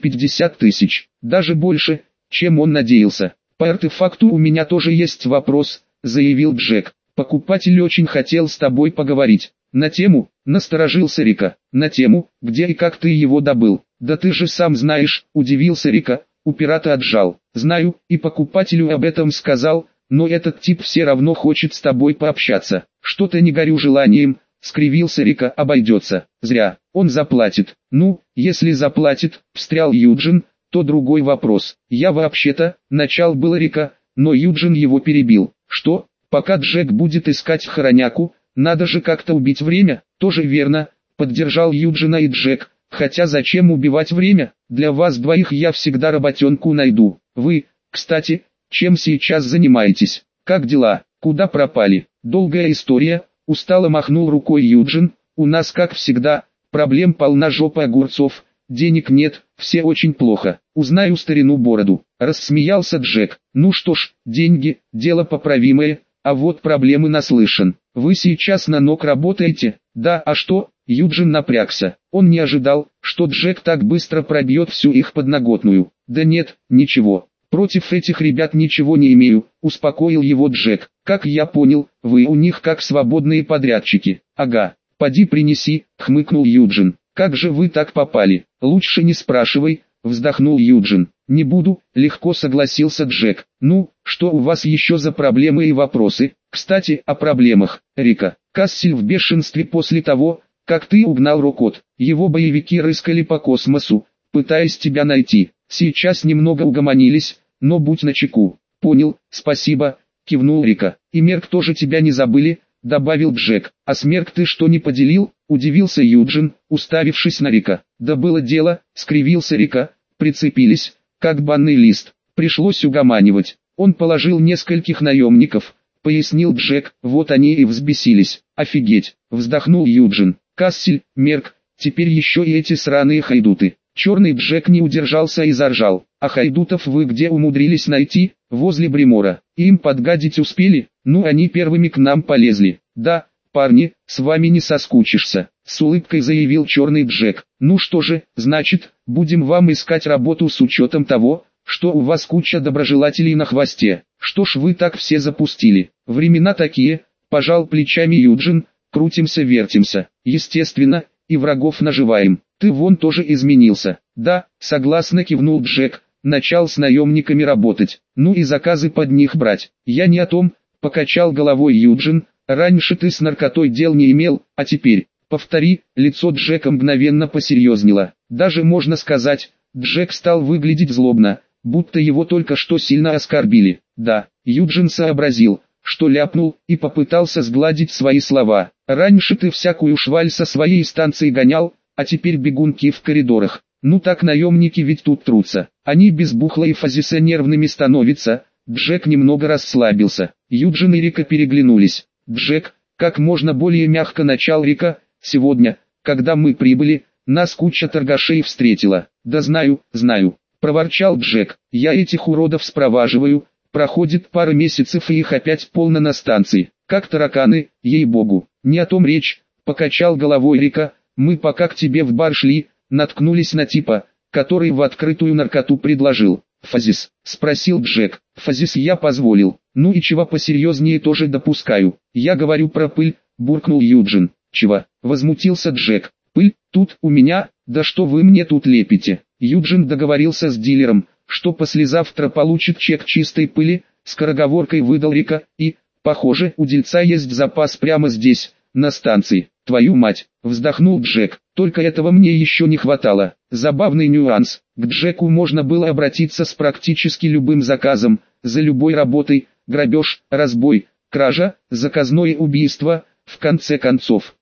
250 тысяч. Даже больше, чем он надеялся. По артефакту у меня тоже есть вопрос, заявил Джек. Покупатель очень хотел с тобой поговорить. На тему, насторожился Рика. На тему, где и как ты его добыл. Да ты же сам знаешь, удивился Рика. У пирата отжал. Знаю, и покупателю об этом сказал, но этот тип все равно хочет с тобой пообщаться. Что-то не горю желанием, скривился Рика. Обойдется. Зря, он заплатит. Ну, если заплатит, встрял Юджин, то другой вопрос. Я вообще-то, начал был Рика, но Юджин его перебил. Что, пока Джек будет искать Хороняку, надо же как-то убить время? Тоже верно, поддержал Юджина и Джек. Хотя зачем убивать время? Для вас двоих я всегда работенку найду. Вы, кстати, чем сейчас занимаетесь? Как дела? Куда пропали? Долгая история, устало махнул рукой Юджин. У нас, как всегда, проблем полна жопа огурцов. Денег нет, все очень плохо. Узнаю старину Бороду. Рассмеялся Джек. Ну что ж, деньги, дело поправимое, а вот проблемы наслышан. Вы сейчас на ног работаете? Да, а что? Юджин напрягся. Он не ожидал, что Джек так быстро пробьет всю их подноготную. Да нет, ничего. Против этих ребят ничего не имею, успокоил его Джек. Как я понял, вы у них как свободные подрядчики. Ага, поди принеси, хмыкнул Юджин. Как же вы так попали? Лучше не спрашивай, вздохнул Юджин. Не буду, легко согласился Джек. Ну, что у вас еще за проблемы и вопросы? Кстати, о проблемах, Рика. Кассель в бешенстве после того, как ты угнал Рокот. Его боевики рыскали по космосу, пытаясь тебя найти. Сейчас немного угомонились, но будь начеку. Понял, спасибо, кивнул Рика. И Мерк тоже тебя не забыли, добавил Джек. А с Мерк ты что не поделил? Удивился Юджин, уставившись на Рика. Да было дело, скривился Рика. Прицепились, как банный лист. Пришлось угоманивать. Он положил нескольких наемников, пояснил Джек. Вот они и взбесились. Офигеть, вздохнул Юджин. Кассель, Мерк, теперь еще и эти сраные хайдуты. Черный Джек не удержался и заржал. А хайдутов вы где умудрились найти? Возле Бримора. Им подгадить успели? Ну они первыми к нам полезли. Да, парни, с вами не соскучишься, с улыбкой заявил черный Джек. Ну что же, значит, будем вам искать работу с учетом того, что у вас куча доброжелателей на хвосте. Что ж вы так все запустили? Времена такие, пожал плечами Юджин. Крутимся-вертимся, естественно, и врагов наживаем. Ты вон тоже изменился. Да, согласно кивнул Джек, начал с наемниками работать. Ну и заказы под них брать. Я не о том, покачал головой Юджин. Раньше ты с наркотой дел не имел, а теперь, повтори, лицо Джека мгновенно посерьезнело. Даже можно сказать, Джек стал выглядеть злобно, будто его только что сильно оскорбили. Да, Юджин сообразил, что ляпнул, и попытался сгладить свои слова. Раньше ты всякую шваль со своей станции гонял, а теперь бегунки в коридорах. Ну так наемники ведь тут трутся. Они без бухла и фазиса нервными становятся. Джек немного расслабился. Юджин и Рика переглянулись. Джек, как можно более мягко начал Рика, сегодня, когда мы прибыли, нас куча торгашей встретила. Да знаю, проворчал Джек. Я этих уродов спроваживаю. Проходит пара месяцев и их опять полно на станции, как тараканы, ей-богу. Не о том речь, покачал головой Рика. Мы пока к тебе в бар шли, наткнулись на типа, который в открытую наркоту предложил. Фазис, спросил Джек. Фазис я позволил. Ну и чего посерьезнее тоже допускаю. Я говорю про пыль, буркнул Юджин. Чего? Возмутился Джек. Пыль, тут у меня, да что вы мне тут лепите? Юджин договорился с дилером, что послезавтра получит чек чистой пыли, скороговоркой выдал Рика, и, похоже, у дельца есть запас прямо здесь, на станции. Твою мать, вздохнул Джек, только этого мне еще не хватало. Забавный нюанс, к Джеку можно было обратиться с практически любым заказом, за любой работой, грабеж, разбой, кража, заказное убийство, в конце концов,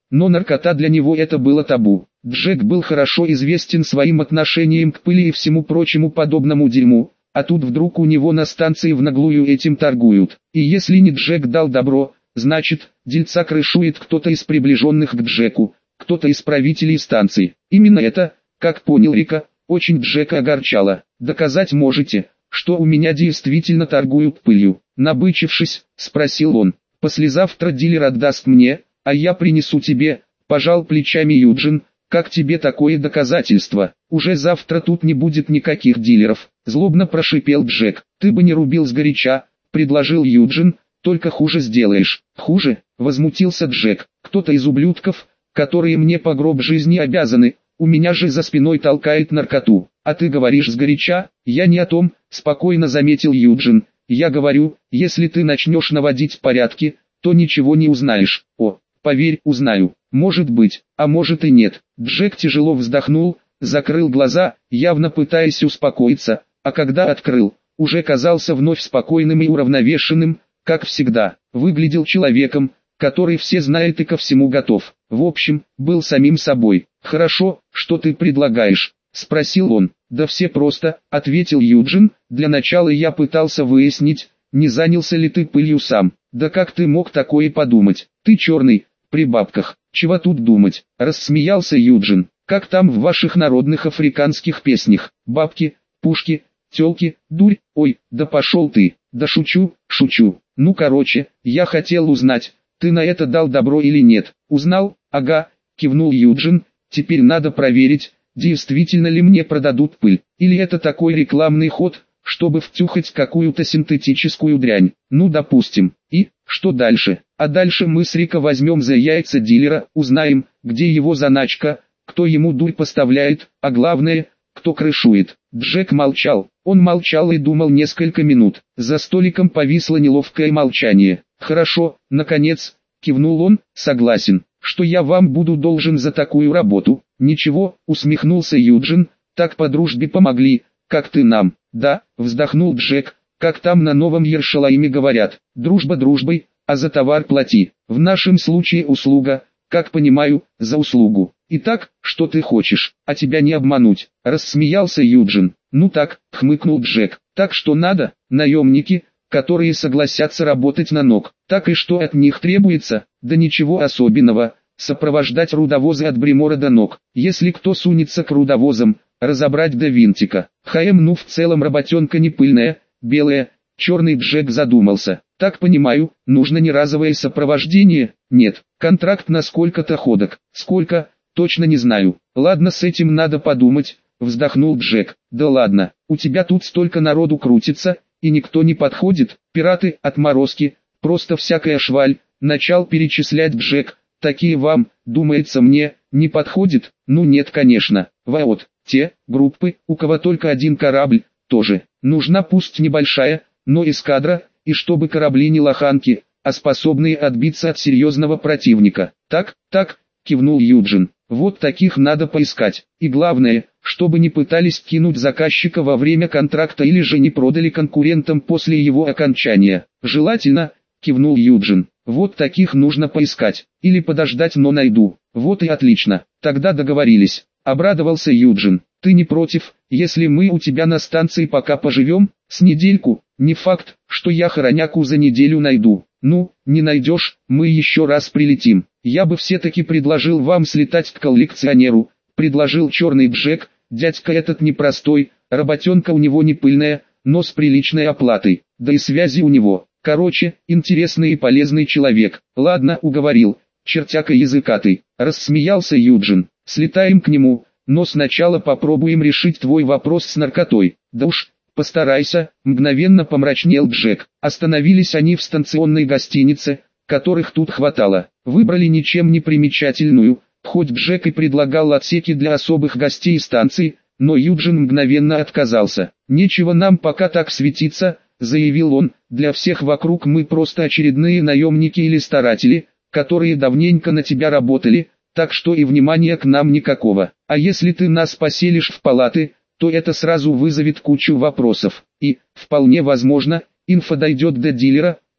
но наркота для него это было табу. Джек был хорошо известен своим отношением к пыли и всему прочему подобному дерьму, а тут вдруг у него на станции в наглую этим торгуют. И если не Джек дал добро, значит, дельца крышует кто-то из приближенных к Джеку, кто-то из правителей станции. Именно это, как понял Рика, очень Джека огорчало. «Доказать можете, что у меня действительно торгуют пылью?» Набычившись, спросил он. «Послезавтра дилер отдаст мне, а я принесу тебе», пожал плечами Юджин. «Как тебе такое доказательство? Уже завтра тут не будет никаких дилеров», злобно прошипел Джек. «Ты бы не рубил сгоряча», предложил Юджин, «только хуже сделаешь». «Хуже?» возмутился Джек. «Кто-то из ублюдков, которые мне по гроб жизни обязаны, у меня же за спиной толкает наркоту. А ты говоришь сгоряча?» «Я не о том», спокойно заметил Юджин. «Я говорю, если ты начнешь наводить порядки, то ничего не узнаешь». «О, поверь, узнаю. Может быть, а может и нет». Джек тяжело вздохнул, закрыл глаза, явно пытаясь успокоиться, а когда открыл, уже казался вновь спокойным и уравновешенным, как всегда. Выглядел человеком, который все знает и ко всему готов. В общем, был самим собой. «Хорошо, что ты предлагаешь?» спросил он. «Да все просто», ответил Юджин. «Для начала я пытался выяснить, не занялся ли ты пылью сам». «Да как ты мог такое подумать? Ты черный, при бабках, чего тут думать?» рассмеялся Юджин. «Как там в ваших народных африканских песнях? Бабки, пушки, тёлки, дурь, ой, да пошел ты». «Да шучу, шучу. Ну короче, я хотел узнать, ты на это дал добро или нет?» «Узнал, ага», кивнул Юджин. «Теперь надо проверить, действительно ли мне продадут пыль, или это такой рекламный ход, чтобы втюхать какую-то синтетическую дрянь. Ну допустим. И, что дальше?» «А дальше мы с Рико возьмем за яйца дилера, узнаем, где его заначка, кто ему дурь поставляет, а главное, кто крышует». Джек молчал. Он молчал и думал несколько минут. За столиком повисло неловкое молчание. «Хорошо, наконец», кивнул он, «согласен. Что я вам буду должен за такую работу?» «Ничего», усмехнулся Юджин, «так по дружбе помогли, как ты нам». «Да», вздохнул Джек, «как там на Новом Ершалаиме говорят, дружба дружбой, а за товар плати. В нашем случае услуга, как понимаю, за услугу. Итак, что ты хочешь, а тебя не обмануть?» рассмеялся Юджин. «Ну так», хмыкнул Джек, «так что надо, наемники, которые согласятся работать на ног. Так и что от них требуется?» «Да ничего особенного, сопровождать рудовозы от Бримора до ног. Если кто сунется к рудовозам, разобрать до винтика. Ну в целом работенка не пыльная, белая». Черный Джек задумался. «Так понимаю, нужно не разовое сопровождение?» «Нет, контракт на сколько-то ходок». «Сколько? Точно не знаю». «Ладно, с этим надо подумать», вздохнул Джек. «Да ладно, у тебя тут столько народу крутится, и никто не подходит. Пираты, отморозки, просто всякая шваль», начал перечислять Джек. «Такие вам, думается мне, не подходит?» «Ну нет, конечно. Вот, те, группы, у кого только один корабль, тоже. Нужна пусть небольшая, но эскадра, и чтобы корабли не лоханки, а способные отбиться от серьезного противника». Так, кивнул Юджин. «Вот таких надо поискать. И главное, чтобы не пытались кинуть заказчика во время контракта или же не продали конкурентам после его окончания». «Желательно», кивнул Юджин. «Вот таких нужно поискать. Или подождать, но найду». «Вот и отлично. Тогда договорились», обрадовался Юджин. «Ты не против, если мы у тебя на станции пока поживем, с недельку?» «Не факт, что я хороняку за неделю найду». «Ну, не найдешь, мы еще раз прилетим. Я бы все-таки предложил вам слетать к коллекционеру», предложил черный Джек. «Дядька этот непростой, работенка у него не пыльная, но с приличной оплатой, да и связи у него. Короче, интересный и полезный человек». «Ладно, уговорил, чертяка языкатый», рассмеялся Юджин. «Слетаем к нему, но сначала попробуем решить твой вопрос с наркотой». «Да уж, постарайся», мгновенно помрачнел Джек. Остановились они в станционной гостинице, которых тут хватало. Выбрали ничем не примечательную, хоть Джек и предлагал отсеки для особых гостей станции, но Юджин мгновенно отказался. «Нечего нам пока так светиться», заявил он, «для всех вокруг мы просто очередные наемники или старатели, которые давненько на тебя работали, так что и внимания к нам никакого. А если ты нас поселишь в палаты, то это сразу вызовет кучу вопросов. И, вполне возможно, инфа дойдет до дилера,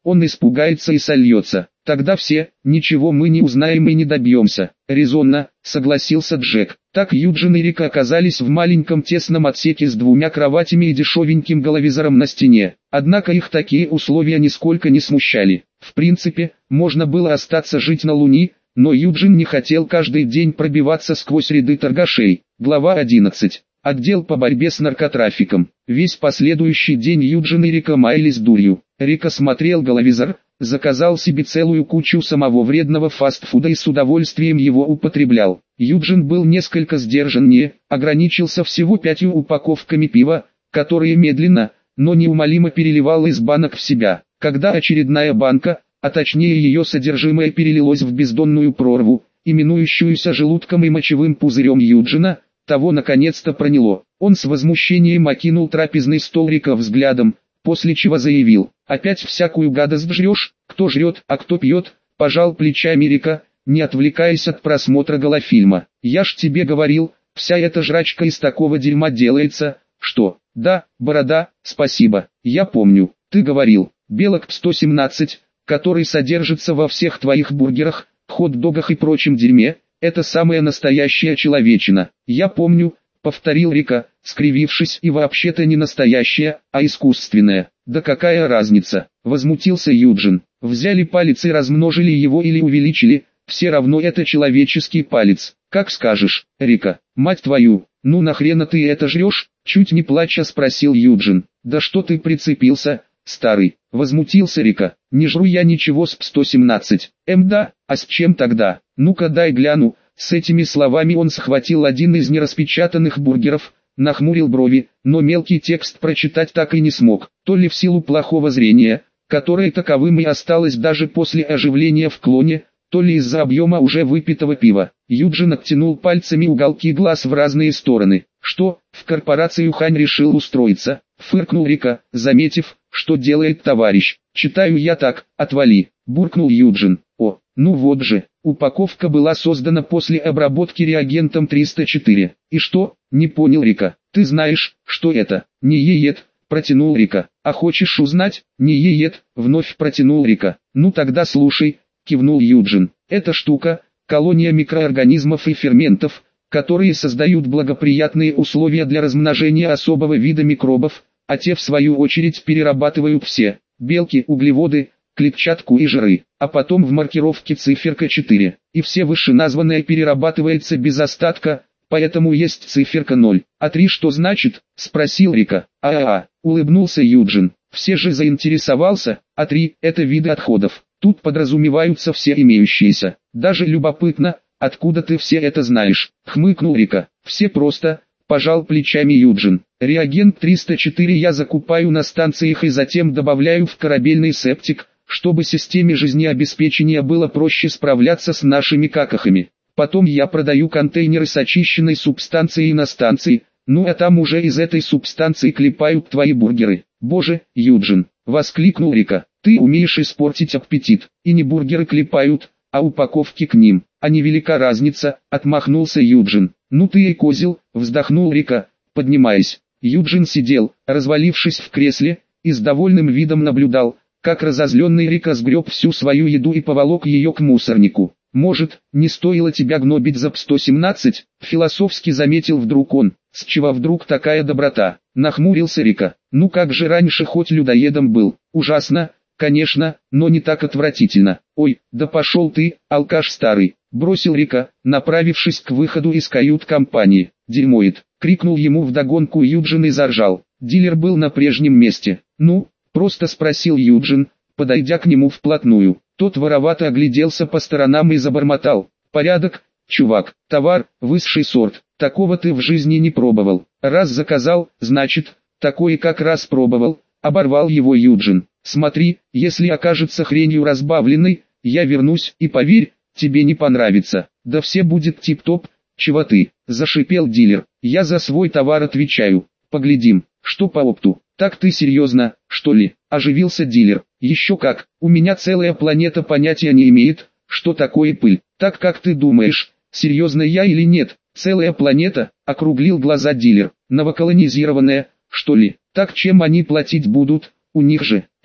он испугается и сольется. Тогда все, ничего мы не узнаем и не добьемся. Резонно, согласился Джек. Так Юджин и Рика оказались в маленьком тесном отсеке с 2 кроватями и дешевеньким головизором на стене. Однако их такие условия нисколько не смущали. В принципе, можно было остаться жить на Луне, но Юджин не хотел каждый день пробиваться сквозь ряды торгашей. Глава 11. Отдел по борьбе с наркотрафиком. Весь последующий день Юджин и Рика маялись дурью. Рика смотрел головизор, заказал себе целую кучу самого вредного фастфуда и с удовольствием его употреблял. Юджин был несколько сдержаннее, ограничился всего 5 упаковками пива, которые медленно, но неумолимо переливал из банок в себя. Когда очередная банка, а точнее ее содержимое перелилось в бездонную прорву, именующуюся желудком и мочевым пузырем Юджина, того наконец-то проняло. Он с возмущением окинул трапезный стол Рика взглядом, после чего заявил: «Опять всякую гадость жрешь? Кто жрет, а кто пьет?» Пожал плечами Рика, не отвлекаясь от просмотра голофильма. «Я ж тебе говорил, вся эта жрачка из такого дерьма делается». «Что? Да, борода, спасибо, я помню, ты говорил, белок 117, который содержится во всех твоих бургерах, хот-догах и прочем дерьме, это самая настоящая человечина». «Я помню», — повторил Рика, скривившись, «и вообще-то не настоящая, а искусственная». «Да какая разница?» — возмутился Юджин. «Взяли палец и размножили его или увеличили, все равно это человеческий палец». «Как скажешь, Рика, мать твою, ну нахрена ты это жрешь?» — чуть не плача спросил Юджин. «Да что ты прицепился, старый?» — возмутился Рика. «Не жру я ничего с 117. Да, а с чем тогда? Ну-ка дай гляну». С этими словами он схватил один из нераспечатанных бургеров, нахмурил брови, но мелкий текст прочитать так и не смог, то ли в силу плохого зрения, которое таковым и осталось даже после оживления в клоне, то ли из-за объема уже выпитого пива. Юджин оттянул пальцами уголки глаз в разные стороны. «Что, в корпорацию Хань решил устроиться?» — фыркнул Рика, заметив, что делает товарищ. «Читаю я так, отвали», — буркнул Юджин. «О, ну вот же, упаковка была создана после обработки реагентом 304. И что?» — не понял Рика. «Ты знаешь, что это?» «Не еед», — протянул Рика. «А хочешь узнать?» «Не еед», — вновь протянул Рика. «Ну тогда слушай», — кивнул Юджин. «Эта штука — колония микроорганизмов и ферментов, которые создают благоприятные условия для размножения особого вида микробов, а те в свою очередь перерабатывают все белки, углеводы, клетчатку и жиры, а потом в маркировке циферка 4, и все вышеназванное перерабатывается без остатка, поэтому есть циферка 0. «А 3 что значит?» — спросил Рика. Улыбнулся Юджин. «Все же заинтересовался, а 3 — это виды отходов. Тут подразумеваются все имеющиеся. Даже любопытно, откуда ты все это знаешь?» — хмыкнул Рика. «Все просто», — пожал плечами Юджин. «Реагент 304 я закупаю на станциях и затем добавляю в корабельный септик, чтобы системе жизнеобеспечения было проще справляться с нашими какахами. Потом я продаю контейнеры с очищенной субстанцией на станции, ну а там уже из этой субстанции клепают твои бургеры». «Боже, Юджин!» — воскликнул Рика. «Ты умеешь испортить аппетит, и не бургеры клепают, а упаковки к ним. А невелика разница», — отмахнулся Юджин. «Ну ты и козел», — вздохнул Рика, поднимаясь. Юджин сидел, развалившись в кресле, и с довольным видом наблюдал, как разозленный Рика сгреб всю свою еду и поволок ее к мусорнику. «Может, не стоило тебя гнобить за 117?» — философски заметил вдруг он. «С чего вдруг такая доброта?» — нахмурился Рика. «Ну как же раньше хоть людоедом был?» «Ужасно, конечно, но не так отвратительно». «Ой, да пошел ты, алкаш старый!» — бросил Рика, направившись к выходу из кают-компании. «Дерьмоид!» — крикнул ему вдогонку Юджин и заржал. Дилер был на прежнем месте. «Ну?» — просто спросил Юджин, подойдя к нему вплотную. Тот воровато огляделся по сторонам и забормотал. «Порядок, чувак, товар, высший сорт, такого ты в жизни не пробовал. Раз заказал, значит, такое как раз пробовал», — оборвал его Юджин. «Смотри, если окажется хренью разбавленной, я вернусь, и поверь, тебе не понравится. Да все будет тип-топ, чего ты?» — зашипел дилер. «Я за свой товар отвечаю. Поглядим, что по опту». «Так ты серьезно, что ли?» — оживился дилер. «Еще как, у меня целая планета понятия не имеет, что такое пыль. Так как ты думаешь, серьезно я или нет?» «Целая планета?» — округлил глаза дилер. «Новоколонизированная, что ли? Так чем они платить будут? У них же,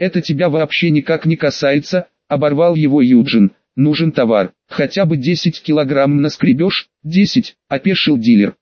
это тебя вообще никак не касается, оборвал его Юджин. Нужен товар, хотя бы 10 килограмм наскребешь. 10, опешил дилер.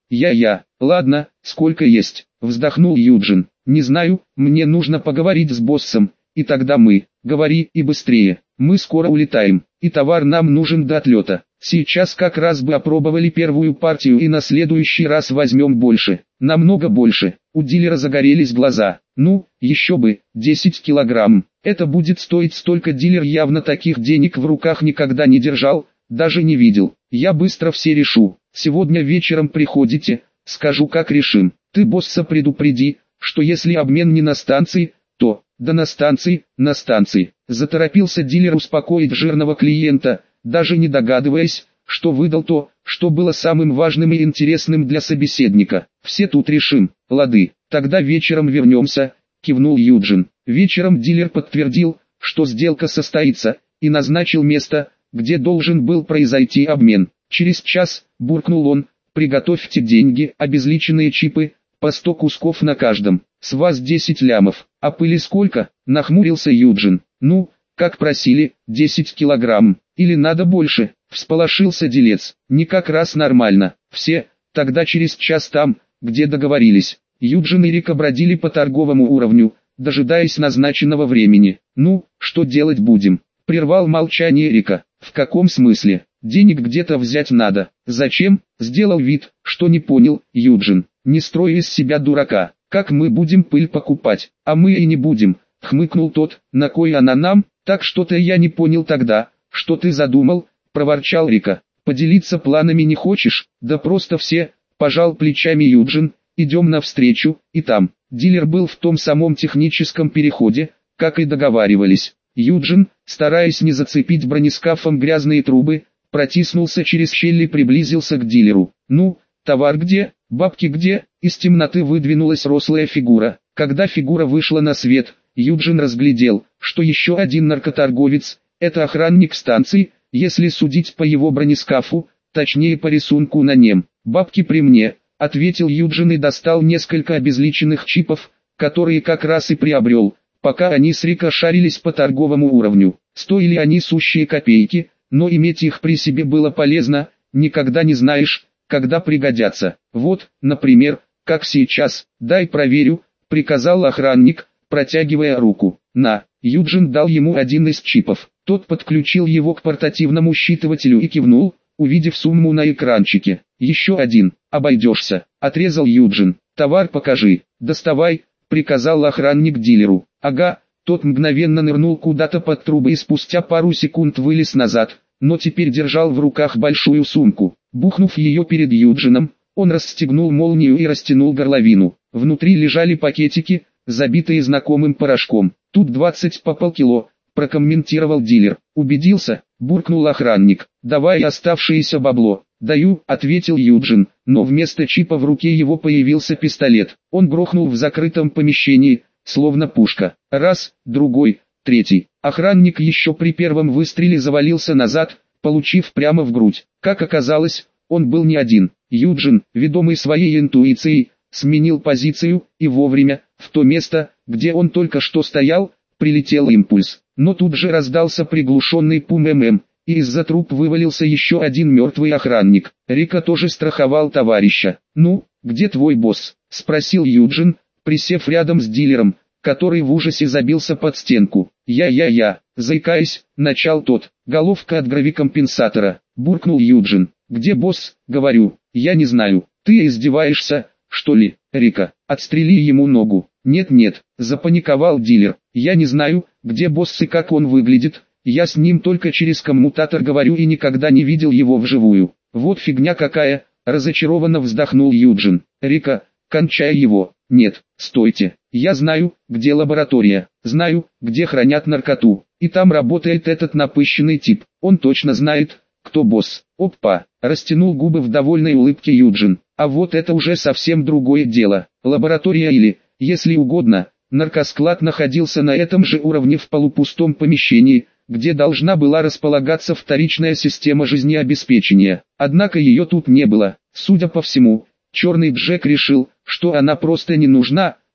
Ладно, сколько есть, вздохнул Юджин. Не знаю, мне нужно поговорить с боссом, и тогда мы, говори и быстрее, мы скоро улетаем, и товар нам нужен до отлета. Сейчас как раз бы опробовали первую партию и на следующий раз возьмем больше, намного больше. У дилера загорелись глаза. Ну, еще бы, 10 килограмм. Это будет стоить столько. Дилер явно таких денег в руках никогда не держал, даже не видел. Я быстро все решу. Сегодня вечером приходите, скажу как решим. Ты босса предупреди, что если обмен не на станции, то, да на станции, на станции. Заторопился дилер успокоить жирного клиента, даже не догадываясь, что выдал то, что было самым важным и интересным для собеседника. Все тут решим, лады, тогда вечером вернемся, кивнул Юджин. Вечером дилер подтвердил, что сделка состоится, и назначил место, где должен был произойти обмен. Через час, буркнул он, приготовьте деньги, обезличенные чипы, по 100 кусков на каждом. С вас 10 лямов. А пыли сколько? Нахмурился Юджин. Ну, как просили, 10 килограмм. Или надо больше? Всполошился делец. Не как раз нормально. Все, тогда через час там, где договорились. Юджин и Рика бродили по торговому уровню, дожидаясь назначенного времени. Ну, что делать будем? Прервал молчание Рика. В каком смысле? Денег где-то взять надо. Зачем? Сделал вид, что не понял, Юджин. Не строй из себя дурака. Как мы будем пыль покупать? А мы и не будем, хмыкнул тот. На кой она нам? Так что-то я не понял тогда. Что ты задумал? Проворчал Рика. Поделиться планами не хочешь? Да просто все, пожал плечами Юджин. Идем навстречу, и там. Дилер был в том самом техническом переходе, как и договаривались. Юджин, стараясь не зацепить бронескафом грязные трубы, протиснулся через щель и приблизился к дилеру. Ну, товар где? Бабки где? Из темноты выдвинулась рослая фигура. Когда фигура вышла на свет, Юджин разглядел, что еще один наркоторговец, это охранник станции, если судить по его бронескафу, точнее по рисунку на нем. Бабки при мне, ответил Юджин и достал несколько обезличенных чипов, которые как раз и приобрел, пока они с Рика шарились по торговому уровню. Стоили они сущие копейки, но иметь их при себе было полезно, никогда не знаешь, когда пригодятся. Вот, например, как сейчас, дай проверю, приказал охранник, протягивая руку. На, Юджин дал ему один из чипов. Тот подключил его к портативному считывателю и кивнул, увидев сумму на экранчике. Еще один, обойдешься, отрезал Юджин. Товар покажи, доставай, приказал охранник дилеру. Ага, тот мгновенно нырнул куда-то под трубы и спустя пару секунд вылез назад, но теперь держал в руках большую сумку. Бухнув ее перед Юджином, он расстегнул молнию и растянул горловину. Внутри лежали пакетики, забитые знакомым порошком. Тут 20 по полкило, прокомментировал дилер. Убедился, буркнул охранник. Давай оставшееся бабло. Даю, ответил Юджин, но вместо чипа в руке его появился пистолет. Он грохнул в закрытом помещении, словно пушка. Раз, другой, третий. Охранник еще при первом выстреле завалился назад, получив прямо в грудь. Как оказалось, он был не один. Юджин, ведомый своей интуицией, сменил позицию, и вовремя, в то место, где он только что стоял, прилетел импульс. Но тут же раздался приглушенный пум-м-м, и из-за труп вывалился еще один мертвый охранник. Рика тоже страховал товарища. «Ну, где твой босс?» – спросил Юджин, присев рядом с дилером, который в ужасе забился под стенку. «Я», заикаясь, начал тот. «Головка от гравикомпенсатора», – буркнул Юджин. «Где босс?» – говорю. «Я не знаю. Ты издеваешься, что ли?» «Рика, отстрели ему ногу». «Нет», – запаниковал дилер. «Я не знаю, где босс и как он выглядит. Я с ним только через коммутатор говорю и никогда не видел его вживую». «Вот фигня какая», – разочарованно вздохнул Юджин. «Рика, кончай его». «Нет, стойте. Я знаю, где лаборатория. Знаю, где хранят наркоту. И там работает этот напыщенный тип. Он точно знает, кто босс». «Опа», – растянул губы в довольной улыбке Юджин. «А вот это уже совсем другое дело. Лаборатория или, если угодно, наркосклад находился на этом же уровне в полупустом помещении, где должна была располагаться вторичная система жизнеобеспечения. Однако ее тут не было. Судя по всему, Черный Джек решил, что она просто не нужна,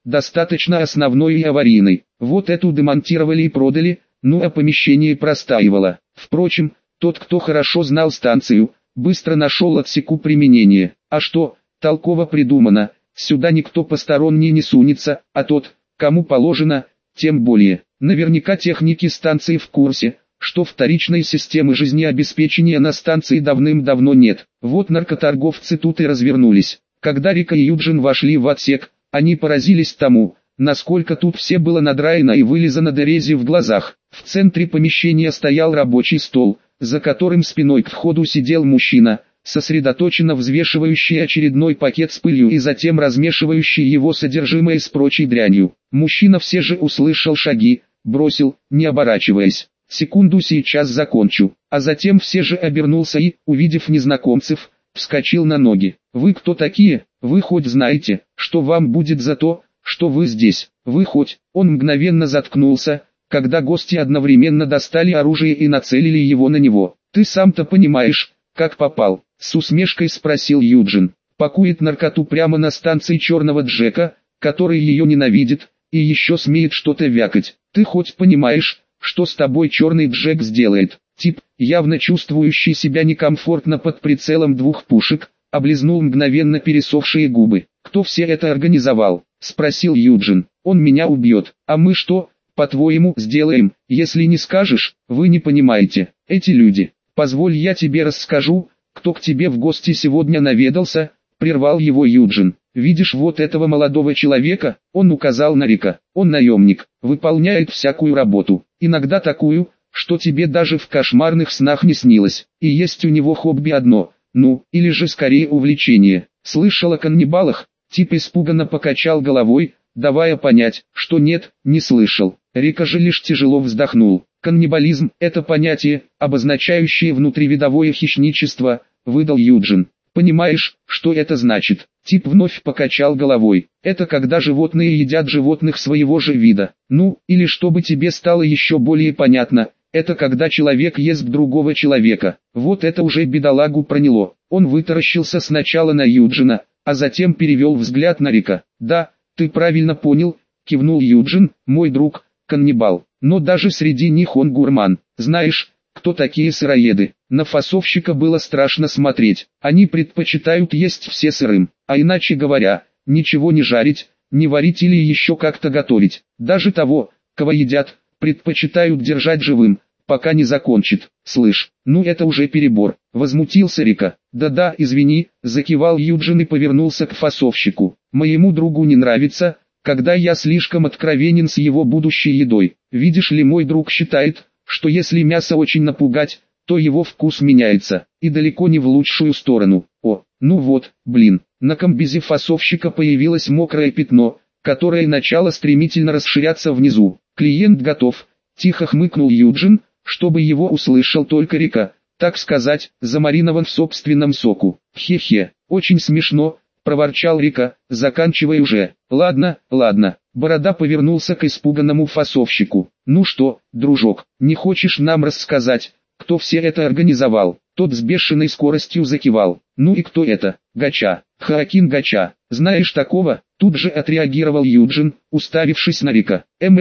достаточно основной и аварийной. Вот эту демонтировали и продали, ну а помещение простаивало. Впрочем, тот, кто хорошо знал станцию, быстро нашел отсеку применения. А что, толково придумано, сюда никто посторонний не сунется, а тот, кому положено, тем более. Наверняка техники станции в курсе, что вторичной системы жизнеобеспечения на станции давным-давно нет. Вот наркоторговцы тут и развернулись. Когда Рика и Юджин вошли в отсек, они поразились тому, насколько тут все было надраено и вылизано до рези в глазах. В центре помещения стоял рабочий стол, за которым спиной к входу сидел мужчина, сосредоточенно взвешивающий очередной пакет с пылью и затем размешивающий его содержимое с прочей дрянью. Мужчина все же услышал шаги, бросил, не оборачиваясь: «Секунду, сейчас закончу», а затем все же обернулся и, увидев незнакомцев, вскочил на ноги. «Вы кто такие? Вы хоть знаете, что вам будет за то, что вы здесь? Вы хоть...» Он мгновенно заткнулся, когда гости одновременно достали оружие и нацелили его на него. «Ты сам-то понимаешь, как попал?» — с усмешкой спросил Юджин. «Пакует наркоту прямо на станции Черного Джека, который ее ненавидит, и еще смеет что-то вякать. Ты хоть понимаешь, что с тобой Черный Джек сделает?» Тип, явно чувствующий себя некомфортно под прицелом двух пушек, облизнул мгновенно пересохшие губы. «Кто все это организовал?» — спросил Юджин. «Он меня убьет. А мы что, по-твоему, сделаем, если не скажешь? Вы не понимаете. Эти люди. Позволь я тебе расскажу, кто к тебе в гости сегодня наведался», — прервал его Юджин. «Видишь вот этого молодого человека?» — он указал на Рика. «Он наемник, выполняет всякую работу, иногда такую, что тебе даже в кошмарных снах не снилось. И есть у него хобби одно, ну, или же скорее увлечение. Слышал о каннибалах?» Тип испуганно покачал головой, давая понять, что нет, не слышал. Рика же лишь тяжело вздохнул. «Каннибализм – это понятие, обозначающее внутривидовое хищничество», – выдал Юджин. «Понимаешь, что это значит?» Тип вновь покачал головой. «Это когда животные едят животных своего же вида. Ну, или чтобы тебе стало еще более понятно, это когда человек ест другого человека. Вот это уже бедолагу проняло». Он вытаращился сначала на Юджина, а затем перевел взгляд на Рика. «Да, ты правильно понял», — кивнул Юджин, — «мой друг, каннибал. Но даже среди них он гурман. Знаешь, кто такие сыроеды?» На фасовщика было страшно смотреть. Они предпочитают есть все сырым, а иначе говоря, ничего не жарить, не варить или еще как-то готовить. Даже того, кого едят, предпочитают держать живым, пока не закончит. «Слышь, ну это уже перебор», — возмутился Рика. «Да-да, извини», — закивал Юджин и повернулся к фасовщику. «Моему другу не нравится, когда я слишком откровенен с его будущей едой. Видишь ли, мой друг считает, что если мясо очень напугать, то его вкус меняется, и далеко не в лучшую сторону. О, ну вот, блин». На комбизе фасовщика появилось мокрое пятно, которое начало стремительно расширяться внизу. «Клиент готов», — тихо хмыкнул Юджин, чтобы его услышал только Рика, так сказать, замаринован в собственном соку. «Хе-хе, очень смешно», — проворчал Рика, — «заканчивай уже». «Ладно, ладно». Борода повернулся к испуганному фасовщику. «Ну что, дружок, не хочешь нам рассказать, кто все это организовал?» Тот с бешеной скоростью закивал. «Ну и кто это?» «Гача. Хоакин Гача. Знаешь такого?» Тут же отреагировал Юджин, уставившись на Рика.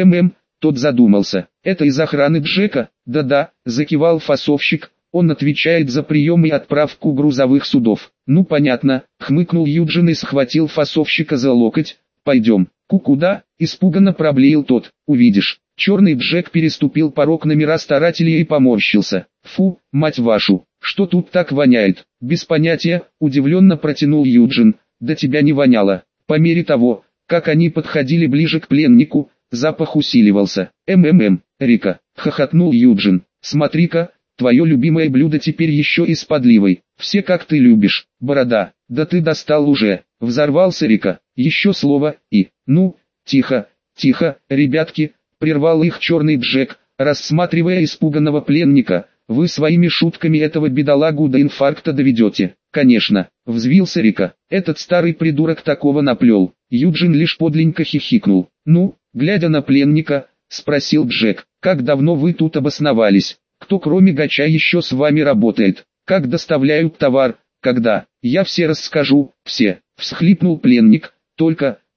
Тот задумался. «Это из охраны Джека?» «Да-да», закивал фасовщик, — «он отвечает за прием и отправку грузовых судов». «Ну понятно», хмыкнул Юджин и схватил фасовщика за локоть. «Пойдем». «Куда?» — испуганно проблеял тот. «Увидишь». Черный Джек переступил порог номера старателя и поморщился. «Фу, мать вашу, что тут так воняет?» «Без понятия», удивленно протянул Юджин. «Да тебя не воняло». По мере того, как они подходили ближе к пленнику, запах усиливался. Рика», — хохотнул Юджин. «Смотри-ка, твое любимое блюдо теперь еще и с подливой. Все как ты любишь, борода». «Да ты достал уже», — взорвался Рика. «Еще слово, и...» «Ну, тихо, тихо, ребятки», — прервал их Черный Джек, рассматривая испуганного пленника. «Вы своими шутками этого бедолагу до инфаркта доведете». «Конечно», — взвился Рика. «Этот старый придурок такого наплел». Юджин лишь подленько хихикнул. «Ну, глядя на пленника, спросил Джек, как давно вы тут обосновались? Кто кроме Гача еще с вами работает? Как доставляют товар? Когда? Я все расскажу, все», всхлипнул пленник. «Только,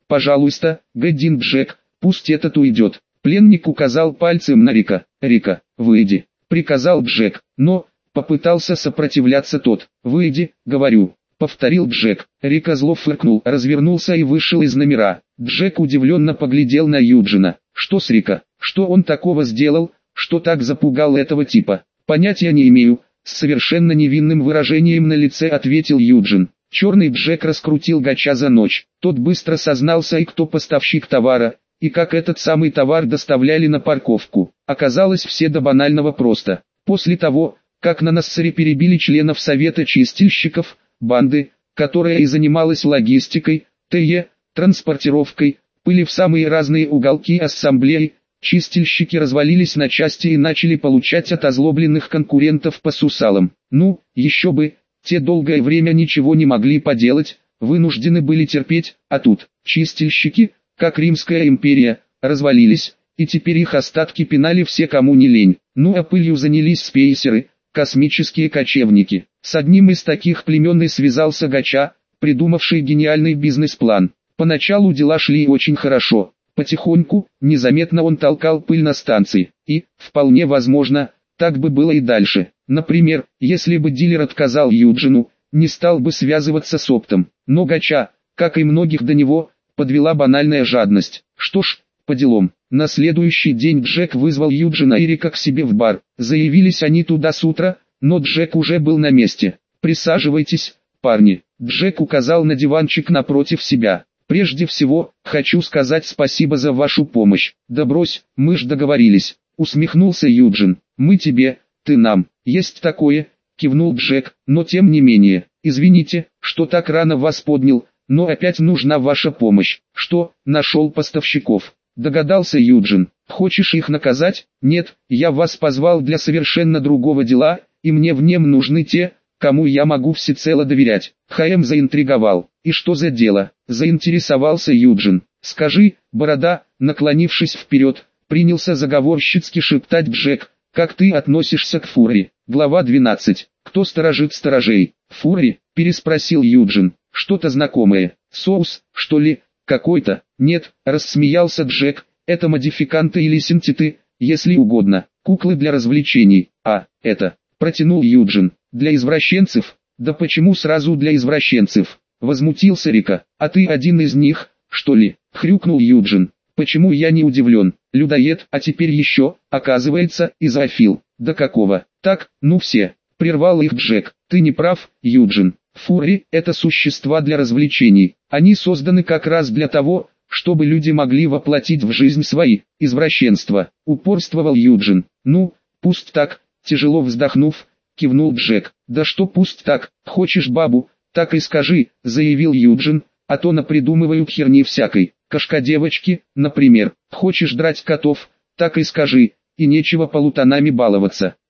Пожалуйста, господин Джек, пусть этот уйдет. Пленник указал пальцем на Рика. «Рика, выйди», — приказал Джек, но попытался сопротивляться тот. «Выйди, говорю», — повторил Джек. Рика зло фыркнул, развернулся и вышел из номера. Джек удивленно поглядел на Юджина. Что с Рика? Что он такого сделал, что так запугал этого типа? Понятия не имею, с совершенно невинным выражением на лице ответил Юджин. Черный Джек раскрутил Гача за ночь. Тот быстро сознался, и кто поставщик товара, и как этот самый товар доставляли на парковку. Оказалось все до банального просто. После того, как на Нассере перебили членов Совета чистильщиков, банды, которая и занималась логистикой, транспортировкой, пыли в самые разные уголки ассамблеи, чистильщики развалились на части и начали получать от озлобленных конкурентов по сусалам. Ну, еще бы, те долгое время ничего не могли поделать, вынуждены были терпеть, а тут, чистильщики, как Римская империя, развалились, и теперь их остатки пинали все кому не лень. Ну а пылью занялись спейсеры, космические кочевники. С одним из таких племен и связался Гача, придумавший гениальный бизнес-план. Поначалу дела шли очень хорошо. Потихоньку, незаметно он толкал пыль на станции. И, вполне возможно, так бы было и дальше. Например, если бы дилер отказал Юджину, не стал бы связываться с оптом. Но Гача, как и многих до него, подвела банальная жадность. Что ж, по делам. На следующий день Джек вызвал Юджина и Рика к себе в бар. Заявились они туда с утра, но Джек уже был на месте. «Присаживайтесь, парни». Джек указал на диванчик напротив себя. «Прежде всего, хочу сказать спасибо за вашу помощь». «Да брось, мы ж договорились», — усмехнулся Юджин. «Мы тебе, ты нам». «Есть такое», — кивнул Джек, «но тем не менее, извините, что так рано вас поднял, но опять нужна ваша помощь». «Что, нашел поставщиков?» — догадался Юджин. «Хочешь их наказать?» «Нет, я вас позвал для совершенно другого дела, и мне в нем нужны те, кому я могу всецело доверять». ХМ заинтриговал. «И что за дело?» — заинтересовался Юджин. «Скажи, борода», наклонившись вперед, принялся заговорщицки шептать Джек, «как ты относишься к Фурри?» Глава 12. «Кто сторожит сторожей?» «Фурри?» — переспросил Юджин. «Что-то знакомое. Соус, что ли, какой-то?» «Нет», — рассмеялся Джек, «это модификанты или синтеты, если угодно, куклы для развлечений». «А, это», — протянул Юджин, «для извращенцев?» «Да почему сразу для извращенцев?» — возмутился Рика. «А ты один из них, что ли?» — хрюкнул Юджин. «Почему я не удивлен? Людоед, а теперь еще, оказывается, и зоофил». «Да какого?» «Так, ну все», — прервал их Джек. «Ты не прав, Юджин. Фурри — это существа для развлечений. Они созданы как раз для того, чтобы люди могли воплотить в жизнь свои извращенства», — упорствовал Юджин. «Ну, пусть так», — тяжело вздохнув, кивнул Джек. «Да что пусть так, хочешь бабу, так и скажи», — заявил Юджин, «а то напридумывают херни всякой. Кошка-девочки, например. Хочешь драть котов, так и скажи, и нечего полутонами баловаться».